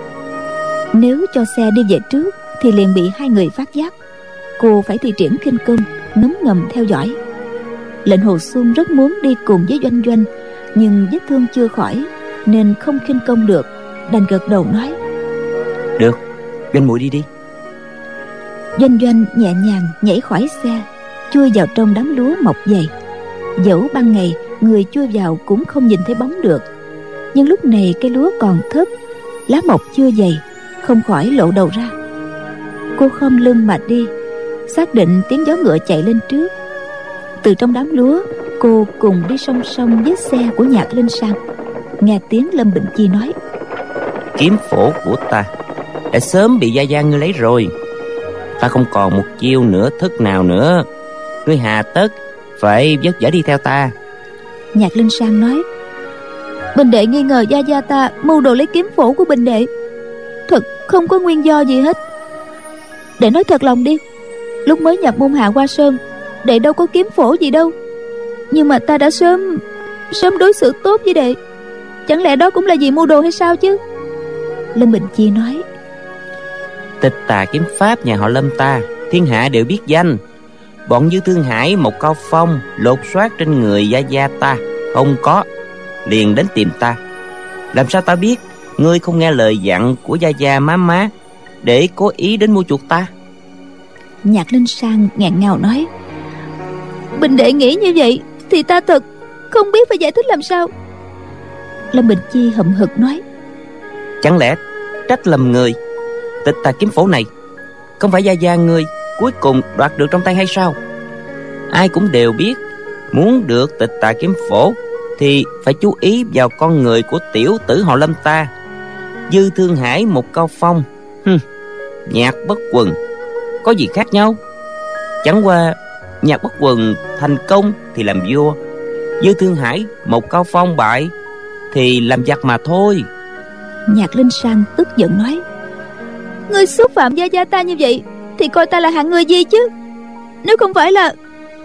Nếu cho xe đi về trước thì liền bị hai người phát giác. Cô phải thi triển khinh công, ngấm ngầm theo dõi. Lệnh Hồ Xuân rất muốn đi cùng với Doanh Doanh, nhưng vết thương chưa khỏi nên không khinh công được, đành gật đầu nói: Được, Doanh muội đi đi. Doanh Doanh nhẹ nhàng nhảy khỏi xe, chui vào trong đám lúa mọc dày. Dẫu ban ngày người chui vào cũng không nhìn thấy bóng được, nhưng lúc này cây lúa còn thấp, lá mọc chưa dày, không khỏi lộ đầu ra. Cô khom lưng mà đi, xác định tiếng gió ngựa chạy lên trước. Từ trong đám lúa, cô cùng đi song song với xe của Nhạc Linh San. Nghe tiếng Lâm Bình Chi nói: Kiếm phổ của ta đã sớm bị gia gia ngươi lấy rồi. Ta không còn một chiêu nữa thức nào nữa, ngươi hà tất phải vất vả đi theo ta. Nhạc Linh San nói: Bình đệ nghi ngờ gia gia ta mưu đồ lấy kiếm phổ của bình đệ, thật không có nguyên do gì hết. Đệ nói thật lòng đi, lúc mới nhập môn Hạ Hoa Sơn, đệ đâu có kiếm phổ gì đâu. Nhưng mà ta đã sớm Sớm đối xử tốt với đệ, chẳng lẽ đó cũng là vì mưu đồ hay sao chứ? Lâm Bình Chi nói: Tịch tà kiếm pháp nhà họ Lâm ta thiên hạ đều biết danh. Bọn Dư Thương Hải, Một Cao Phong lột soát trên người gia gia ta không có, liền đến tìm ta. Làm sao ta biết ngươi không nghe lời dặn của gia gia má má để cố ý đến mua chuộc ta? Nhạc Linh San nghẹn ngào nói: Bình đệ nghĩ như vậy thì ta thật không biết phải giải thích làm sao. Lâm Bình Chi hậm hực nói: Chẳng lẽ trách lầm người? Tịch tà kiếm phổ này không phải gia gia ngươi cuối cùng đoạt được trong tay hay sao? Ai cũng đều biết, muốn được tịch tà kiếm phổ thì phải chú ý vào con người của tiểu tử họ Lâm ta. Dư Thương Hải một Cao Phong, hừm, Nhạc Bất Quần, có gì khác nhau? Chẳng qua Nhạc Bất Quần thành công thì làm vua, Dư Thương Hải một Cao Phong bại thì làm giặc mà thôi. Nhạc Linh Sang tức giận nói: Ngươi xúc phạm gia gia ta như vậy thì coi ta là hạng người gì chứ? Nếu không phải là...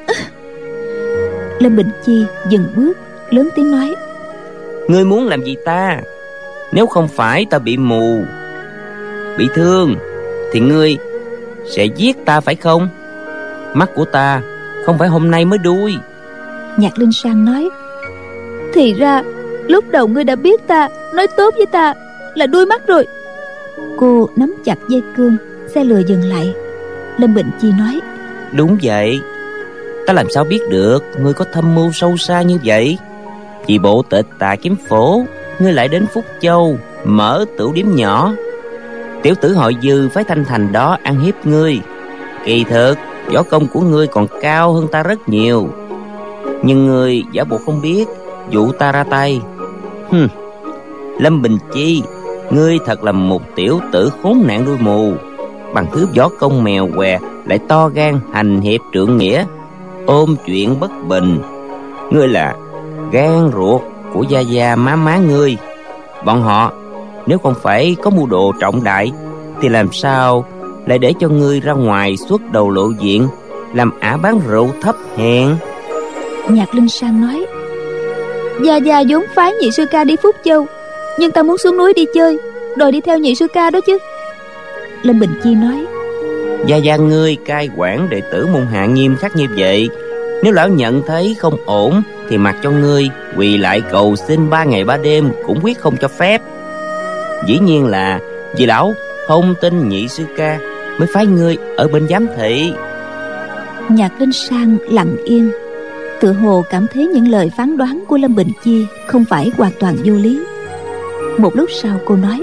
Lâm Bình Chi dừng bước, lớn tiếng nói: Ngươi muốn làm gì ta? Nếu không phải ta bị mù, bị thương, thì ngươi sẽ giết ta phải không? Mắt của ta không phải hôm nay mới đuôi. Nhạc Linh Sang nói: Thì ra lúc đầu ngươi đã biết ta nói tốt với ta là đuôi mắt rồi. Cô nắm chặt dây cương, xe lừa dừng lại. Lâm Bình Chi nói: Đúng vậy, ta làm sao biết được ngươi có thâm mưu sâu xa như vậy? Vì bộ tịch tà kiếm phổ, ngươi lại đến Phúc Châu mở tửu điếm nhỏ. Tiểu tử họ Dư phái Thanh Thành đó ăn hiếp ngươi. Kỳ thực võ công của ngươi còn cao hơn ta rất nhiều, nhưng ngươi giả bộ không biết, dụ ta ra tay. Hừm, Lâm Bình Chi, ngươi thật là một tiểu tử khốn nạn đuôi mù. Bằng thứ võ công mèo què lại to gan hành hiệp trượng nghĩa, ôm chuyện bất bình. Ngươi là gan ruột của gia gia má má ngươi. Bọn họ nếu không phải có mưu đồ trọng đại thì làm sao lại để cho ngươi ra ngoài xuất đầu lộ diện, làm ả bán rượu thấp hèn? Nhạc Linh Sang nói: Gia gia vốn phái nhị sư ca đi Phúc Châu, nhưng ta muốn xuống núi đi chơi, đòi đi theo nhị sư ca đó chứ. Lâm Bình Chi nói: Gia gia ngươi cai quản đệ tử môn hạ nghiêm khắc như vậy, nếu lão nhận thấy không ổn thì mặc cho ngươi quỳ lại cầu xin ba ngày ba đêm cũng quyết không cho phép. Dĩ nhiên là vì lão không tin nhị sư ca mới phái ngươi ở bên giám thị. Nhạc Linh Sang lặng yên, tựa hồ cảm thấy những lời phán đoán của Lâm Bình Chi không phải hoàn toàn vô lý. Một lúc sau cô nói: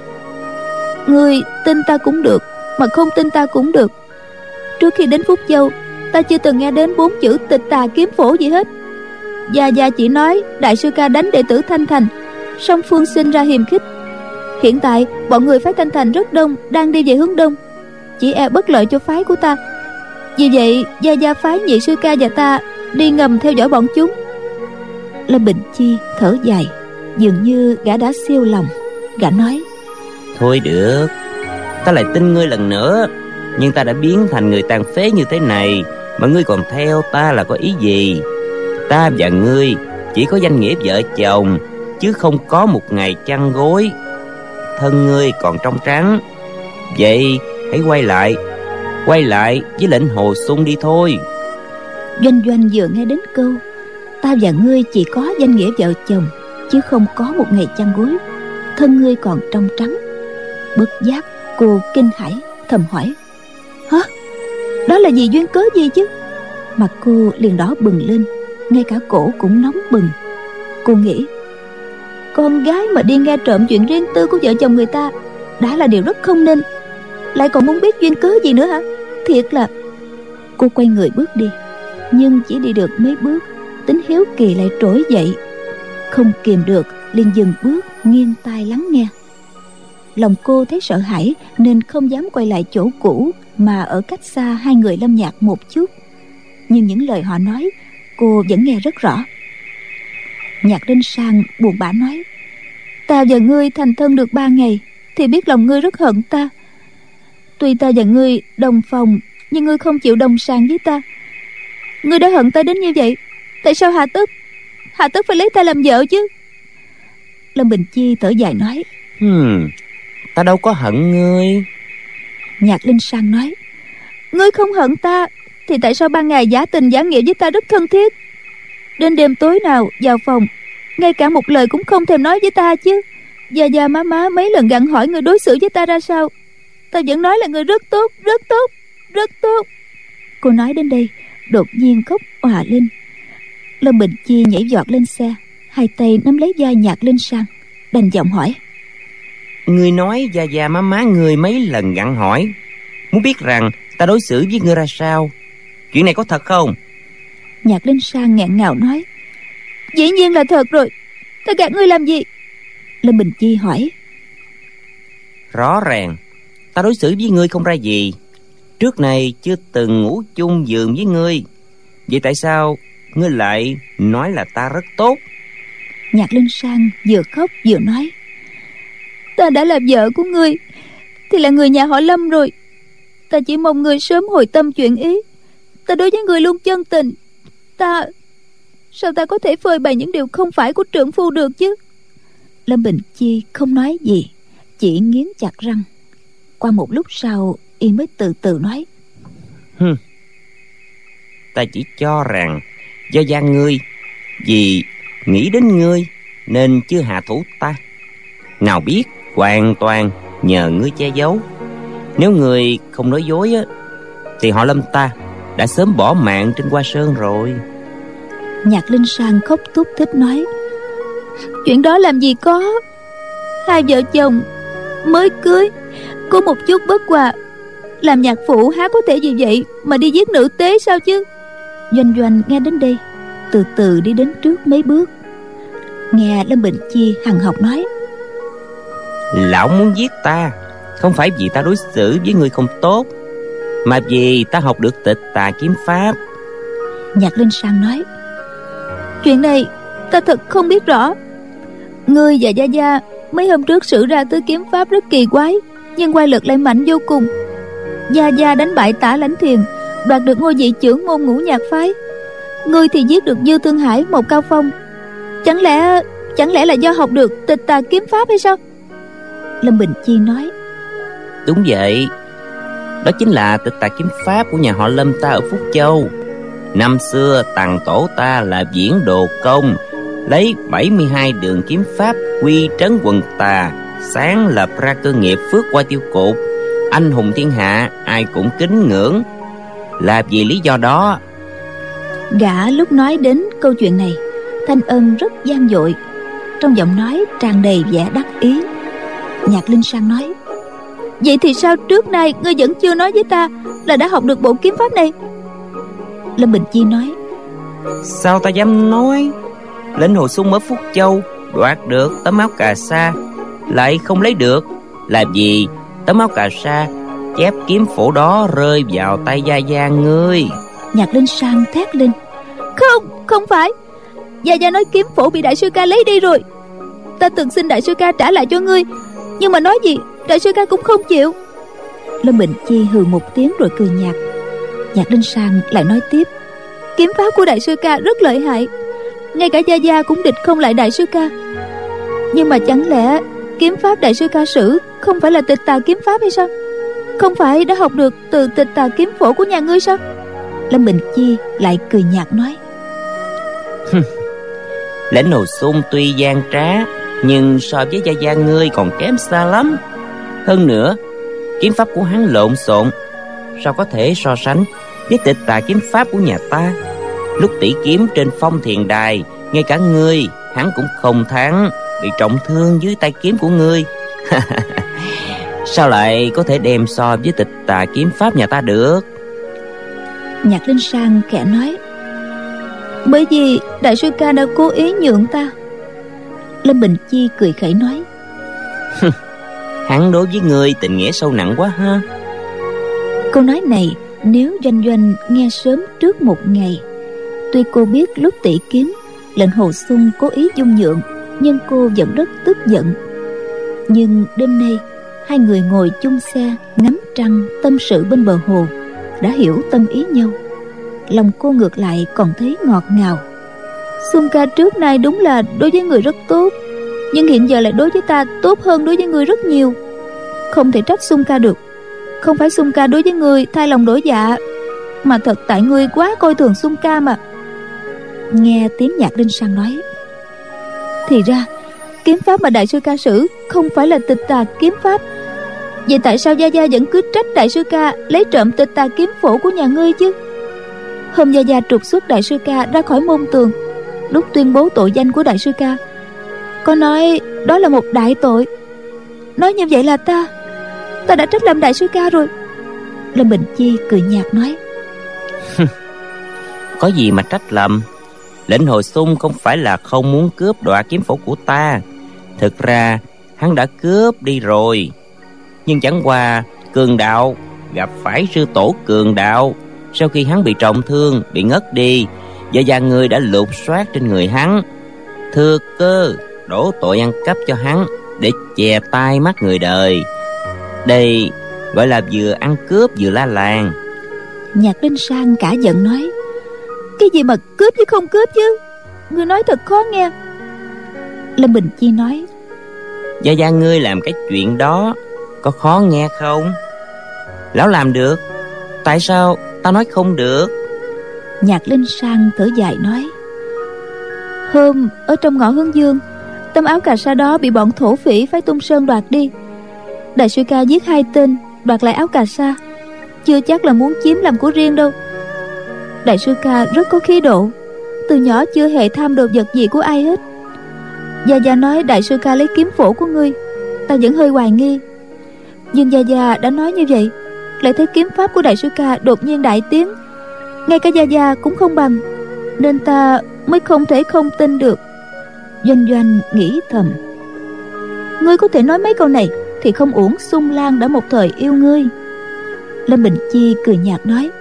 Ngươi tin ta cũng được, mà không tin ta cũng được. Trước khi đến Phúc Châu, ta chưa từng nghe đến bốn chữ tịch tà kiếm phổ gì hết. Gia Gia chỉ nói đại sư ca đánh đệ tử Thanh Thành, song phương sinh ra hiềm khích. Hiện tại bọn người phái Thanh Thành rất đông, đang đi về hướng đông, chỉ e bất lợi cho phái của ta. Vì vậy Gia Gia phái nhị sư ca và ta đi ngầm theo dõi bọn chúng. Lâm Bình Chi thở dài, dường như gã đã siêu lòng. Gã nói: Thôi được, ta lại tin ngươi lần nữa. Nhưng ta đã biến thành người tàn phế như thế này mà ngươi còn theo ta là có ý gì? Ta và ngươi chỉ có danh nghĩa vợ chồng, chứ không có một ngày chăn gối. Thân ngươi còn trong trắng. Vậy hãy quay lại Quay lại với lệnh Hồ Xuân đi thôi. Doanh Doanh vừa nghe đến câu ta và ngươi chỉ có danh nghĩa vợ chồng, chứ không có một ngày chăn gối, thân ngươi còn trong trắng, bất giác cô kinh hãi thầm hỏi: Hả? Đó là gì, duyên cớ gì chứ? Mặt cô liền đỏ bừng lên, ngay cả cổ cũng nóng bừng. Cô nghĩ, con gái mà đi nghe trộm chuyện riêng tư của vợ chồng người ta đã là điều rất không nên, lại còn muốn biết duyên cớ gì nữa hả? Thiệt là... Cô quay người bước đi, nhưng chỉ đi được mấy bước, tính hiếu kỳ lại trỗi dậy. Không kìm được liền dừng bước, nghiêng tai lắng nghe. Lòng cô thấy sợ hãi nên không dám quay lại chỗ cũ, mà ở cách xa hai người Lâm Nhạc một chút. Nhưng những lời họ nói cô vẫn nghe rất rõ. Nhạc Linh Sang buồn bã nói: Ta và ngươi thành thân được ba ngày thì biết lòng ngươi rất hận ta. Tuy ta và ngươi đồng phòng, nhưng ngươi không chịu đồng sàng với ta. Ngươi đã hận ta đến như vậy, tại sao hà tất hà tất phải lấy ta làm vợ chứ? Lâm Bình Chi thở dài nói: Hmm, ta đâu có hận ngươi. Nhạc Linh Sang nói: Ngươi không hận ta thì tại sao ban ngày giả tình giả nghĩa với ta rất thân thiết, đến đêm tối nào vào phòng ngay cả một lời cũng không thèm nói với ta chứ? Gia Gia má má mấy lần gặng hỏi ngươi đối xử với ta ra sao, ta vẫn nói là ngươi rất tốt, rất tốt, rất tốt. Cô nói đến đây đột nhiên khóc òa lên. Lâm Bình Chi nhảy giọt lên xe, hai tay nắm lấy vai Nhạc Linh San, đành giọng hỏi: Ngươi nói gia gia má má ngươi mấy lần gặng hỏi, muốn biết rằng ta đối xử với ngươi ra sao. Chuyện này có thật không? Nhạc Linh San nghẹn ngào nói: Dĩ nhiên là thật rồi, ta gạt ngươi làm gì? Lâm Bình Chi hỏi: Rõ ràng ta đối xử với ngươi không ra gì, trước này chưa từng ngủ chung giường với ngươi, vậy tại sao ngươi lại nói là ta rất tốt? Nhạc Linh San vừa khóc vừa nói: Ta đã là vợ của ngươi thì là người nhà họ Lâm rồi. Ta chỉ mong ngươi sớm hồi tâm chuyển ý. Ta đối với ngươi luôn chân tình. Ta Sao ta có thể phơi bày những điều không phải của trượng phu được chứ? Lâm Bình Chi không nói gì, chỉ nghiến chặt răng. Qua một lúc sau, y mới từ từ nói: Hừm, ta chỉ cho rằng do gian ngươi vì nghĩ đến ngươi nên chưa hạ thủ ta, nào biết hoàn toàn nhờ ngươi che giấu. Nếu ngươi không nói dối á, thì họ Lâm ta đã sớm bỏ mạng trên Hoa Sơn rồi. Nhạc Linh San khóc thút thít nói: Chuyện đó làm gì có. Hai vợ chồng mới cưới, có một chút bất hòa, làm nhạc phụ há có thể vì vậy mà đi giết nữ tế sao chứ? Doanh Doanh nghe đến đây, từ từ đi đến trước mấy bước, nghe Lâm Bình Chi hằn học nói: Lão muốn giết ta không phải vì ta đối xử với ngươi không tốt, mà vì ta học được Tịch Tà kiếm pháp. Nhạc Linh San nói: Chuyện này ta thật không biết rõ. Ngươi và Gia Gia mấy hôm trước sử ra tới kiếm pháp rất kỳ quái, nhưng oai lực lại mạnh vô cùng. Gia Gia đánh bại Tả Lãnh Thiền, đoạt được ngôi vị trưởng môn Ngũ Nhạc phái. Ngươi thì giết được Dư Thương Hải, một Cao Phong. Chẳng lẽ Chẳng lẽ là do học được Tịch Tà kiếm pháp hay sao? Lâm Bình Chi nói: Đúng vậy, đó chính là Tịch Tà kiếm pháp của nhà họ Lâm ta ở Phúc Châu. Năm xưa tằng tổ ta là Viễn Đồ Công, lấy bảy mươi hai đường kiếm pháp quy trấn quần tà, sáng lập ra cơ nghiệp phước qua tiêu cột, anh hùng thiên hạ ai cũng kính ngưỡng. Là vì lý do đó. Gã lúc nói đến câu chuyện này, thanh âm rất vang dội, trong giọng nói tràn đầy vẻ đắc ý. Nhạc Linh San nói: Vậy thì sao trước nay ngươi vẫn chưa nói với ta là đã học được bộ kiếm pháp này? Lâm Bình Chi nói: Sao ta dám nói? Lệnh Hồ Sung ở Phúc Châu đoạt được tấm áo cà sa, lại không lấy được, là vì tấm áo cà sa chép kiếm phổ đó rơi vào tay Gia Gia ngươi. Nhạc Linh San thét lên: Không, không phải. Gia Gia nói kiếm phổ bị đại sư ca lấy đi rồi. Ta từng xin đại sư ca trả lại cho ngươi, nhưng mà nói gì đại sư ca cũng không chịu. Lâm Bình Chi hừ một tiếng rồi cười nhạt. Nhạc Linh San lại nói tiếp: Kiếm pháp của đại sư ca rất lợi hại, ngay cả Gia Gia cũng địch không lại đại sư ca. Nhưng mà chẳng lẽ kiếm pháp đại sư ca sử không phải là Tịch Tà kiếm pháp hay sao? Không phải đã học được từ Tịch Tà kiếm phổ của nhà ngươi sao? Lâm Bình Chi lại cười nhạt nói: Lãnh Hồ Sung tuy gian trá, nhưng so với Gia Gia ngươi còn kém xa lắm. Hơn nữa, kiếm pháp của hắn lộn xộn, sao có thể so sánh với Tịch Tà kiếm pháp của nhà ta? Lúc tỷ kiếm trên Phong Thiền Đài, ngay cả ngươi hắn cũng không thắng, bị trọng thương dưới tay kiếm của ngươi. Sao lại có thể đem so với Tịch Tà kiếm pháp nhà ta được? Nhạc Linh San khẽ nói: Bởi vì đại sư ca đã cố ý nhượng ta. Lâm Bình Chi cười khẩy nói: Hắn đối với ngươi tình nghĩa sâu nặng quá ha. Câu nói này nếu Doanh Doanh nghe sớm trước một ngày, tuy cô biết lúc tỷ kiếm lệnh Hồ Sung cố ý dung nhượng, nhưng cô vẫn rất tức giận. Nhưng đêm nay hai người ngồi chung xe ngắm trăng tâm sự bên bờ hồ, đã hiểu tâm ý nhau. Lòng cô ngược lại còn thấy ngọt ngào. Sung ca trước nay đúng là đối với người rất tốt, nhưng hiện giờ lại đối với ta tốt hơn đối với người rất nhiều. Không thể trách Sung ca được. Không phải Sung ca đối với người thay lòng đổi dạ, mà thật tại ngươi quá coi thường Sung ca mà. Nghe tiếng Nhạc Linh San nói: Thì ra kiếm pháp mà đại sư ca sử không phải là Tịch Tà kiếm pháp. Vậy tại sao Gia Gia vẫn cứ trách đại sư ca lấy trộm Tịch Tà kiếm phổ của nhà ngươi chứ? Hôm Gia Gia trục xuất đại sư ca ra khỏi môn tường, lúc tuyên bố tội danh của đại sư ca, có nói đó là một đại tội. Nói như vậy là ta Ta đã trách lầm đại sư ca rồi. Lâm Bình Chi cười nhạt nói: Có gì mà trách lầm. Lệnh Hồi Xung không phải là không muốn cướp đoạt kiếm phổ của ta. Thực ra hắn đã cướp đi rồi. Nhưng chẳng qua Cường Đạo gặp phải sư tổ Cường Đạo. Sau khi hắn bị trọng thương, bị ngất đi, Gia Gia ngươi đã lục soát trên người hắn, thừa cơ đổ tội ăn cắp cho hắn để chè tai mắt người đời. Đây gọi là vừa ăn cướp vừa la làng. Nhạc Linh Sang cả giận nói: Cái gì mà cướp chứ không cướp chứ, ngươi nói thật khó nghe. Lâm Bình Chi nói: Gia Gia ngươi làm cái chuyện đó có khó nghe không? Lão làm được, tại sao ta nói không được? Nhạc Linh Sang thở dài nói: Hôm ở trong ngõ Hướng Dương, tấm áo cà sa đó bị bọn thổ phỉ phái Tung Sơn đoạt đi. Đại sư ca giết hai tên, đoạt lại áo cà sa, chưa chắc là muốn chiếm làm của riêng đâu. Đại sư ca rất có khí độ, từ nhỏ chưa hề tham đồ vật gì của ai hết. Gia Gia nói đại sư ca lấy kiếm phổ của ngươi, ta vẫn hơi hoài nghi. Nhưng Gia Gia đã nói như vậy, lại thấy kiếm pháp của đại sư ca đột nhiên đại tiến, ngay cả Gia Gia cũng không bằng, nên ta mới không thể không tin được. Doanh Doanh nghĩ thầm: Ngươi có thể nói mấy câu này thì không uổng Xung Lan đã một thời yêu ngươi. Lâm Bình Chi cười nhạt nói: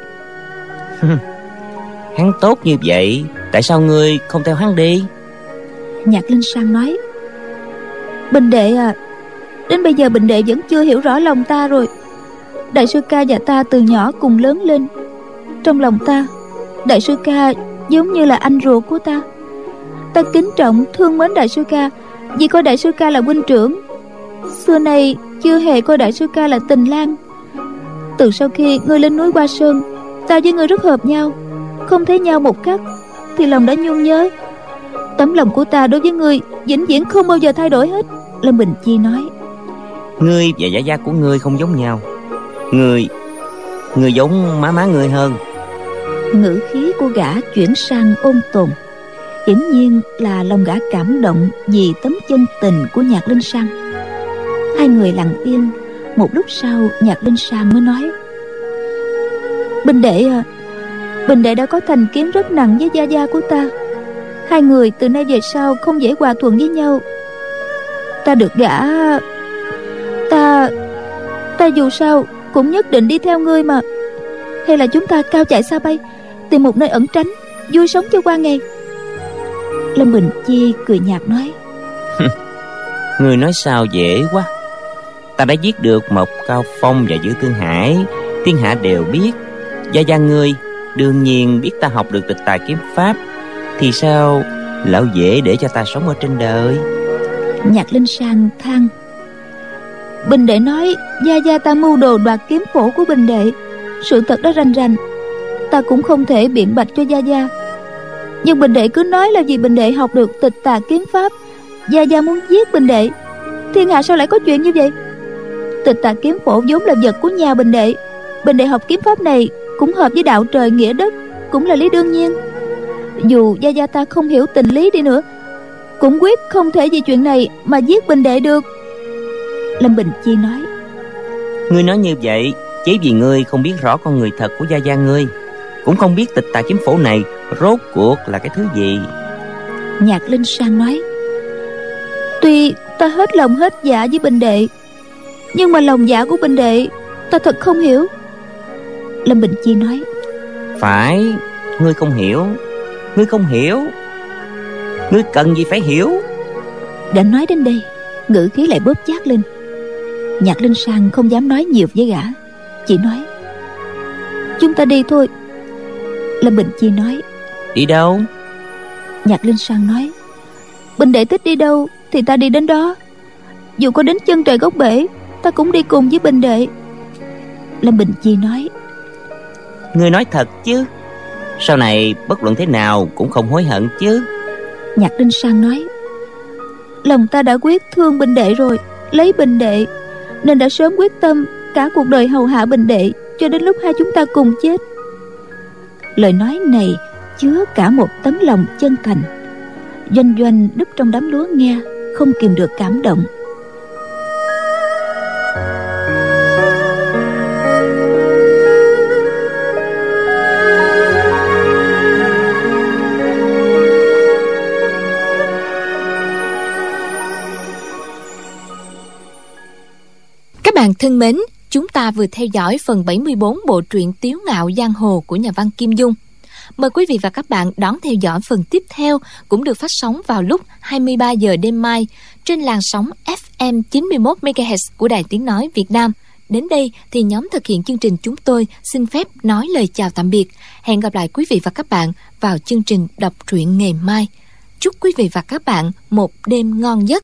Hắn tốt như vậy, tại sao ngươi không theo hắn đi? Nhạc Linh Sang nói: Bình đệ à, đến bây giờ Bình đệ vẫn chưa hiểu rõ lòng ta rồi. Đại sư ca và ta từ nhỏ cùng lớn lên. Trong lòng ta, đại sư ca giống như là anh ruột của ta. Ta kính trọng thương mến đại sư ca, vì coi đại sư ca là huynh trưởng. Xưa nay chưa hề coi đại sư ca là tình lang. Từ sau khi ngươi lên núi Hoa Sơn, ta với ngươi rất hợp nhau, không thấy nhau một khắc thì lòng đã nhung nhớ. Tấm lòng của ta đối với ngươi vĩnh viễn không bao giờ thay đổi hết. Lâm Bình Chi nói: Ngươi và Gia Gia của ngươi không giống nhau. Ngươi Ngươi giống má má ngươi hơn. Ngữ khí của gã chuyển sang ôn tồn, hiển nhiên là lòng gã cảm động vì tấm chân tình của Nhạc Linh Sang. Hai người lặng yên. Một lúc sau Nhạc Linh Sang mới nói: Bình đệ à, Bình đệ đã có thành kiến rất nặng với Gia Gia của ta. Hai người từ nay về sau không dễ hòa thuận với nhau. Ta được gả, Ta Ta dù sao cũng nhất định đi theo ngươi mà. Hay là chúng ta cao chạy xa bay, tìm một nơi ẩn tránh, vui sống cho qua ngày. Lâm Bình Chi cười nhạt nói: Ngươi nói sao dễ quá. Ta đã giết được Mộc Cao Phong và Dư Tương Hải, thiên hạ đều biết. Gia Gia ngươi đương nhiên biết ta học được Tịch Tà kiếm pháp, thì sao lão dễ để cho ta sống ở trên đời? Nhạc Linh Sang than: Bình đệ nói Gia Gia ta mưu đồ đoạt kiếm phổ của Bình đệ, sự thật đó rành rành, ta cũng không thể biện bạch cho Gia Gia. Nhưng Bình đệ cứ nói là vì Bình đệ học được Tịch Tà kiếm pháp, Gia Gia muốn giết Bình đệ. Thiên hạ sao lại có chuyện như vậy? Tịch Tà kiếm phổ vốn là vật của nhà Bình đệ. Bình đệ học kiếm pháp này cũng hợp với đạo trời nghĩa đất, cũng là lý đương nhiên. Dù Gia Gia ta không hiểu tình lý đi nữa, cũng quyết không thể vì chuyện này mà giết Bình đệ được. Lâm Bình Chi nói: Ngươi nói như vậy chỉ vì ngươi không biết rõ con người thật của Gia Gia ngươi, cũng không biết Tịch Tà kiếm phổ này rốt cuộc là cái thứ gì. Nhạc Linh Sang nói: Tuy ta hết lòng hết dạ với Bình đệ, nhưng mà lòng dạ của Bình đệ ta thật không hiểu. Lâm Bình Chi nói: Phải, ngươi không hiểu. Ngươi không hiểu. Ngươi cần gì phải hiểu? Đã nói đến đây, ngữ khí lại bóp chát lên. Nhạc Linh Sang không dám nói nhiều với gã, chỉ nói: Chúng ta đi thôi. Lâm Bình Chi nói: Đi đâu? Nhạc Linh Sang nói: Bình đệ thích đi đâu thì ta đi đến đó, dù có đến chân trời góc bể, ta cũng đi cùng với Bình đệ. Lâm Bình Chi nói: Ngươi nói thật chứ? Sau này bất luận thế nào cũng không hối hận chứ? Nhạc Linh Sang nói: Lòng ta đã quyết thương Bình đệ rồi, lấy Bình đệ, nên đã sớm quyết tâm cả cuộc đời hầu hạ Bình đệ cho đến lúc hai chúng ta cùng chết. Lời nói này chứa cả một tấm lòng chân thành, Doanh Doanh núp trong đám lúa nghe, không kìm được cảm động. Các bạn thân mến, chúng ta vừa theo dõi phần bảy mươi bốn bộ truyện Tiếu Ngạo Giang Hồ của nhà văn Kim Dung. Mời quý vị và các bạn đón theo dõi phần tiếp theo, cũng được phát sóng vào lúc hai mươi ba giờ đêm mai trên làn sóng ép em chín mươi mốt mê ga héc của Đài Tiếng Nói Việt Nam. Đến đây thì nhóm thực hiện chương trình chúng tôi xin phép nói lời chào tạm biệt. Hẹn gặp lại quý vị và các bạn vào chương trình đọc truyện ngày mai. Chúc quý vị và các bạn một đêm ngon giấc.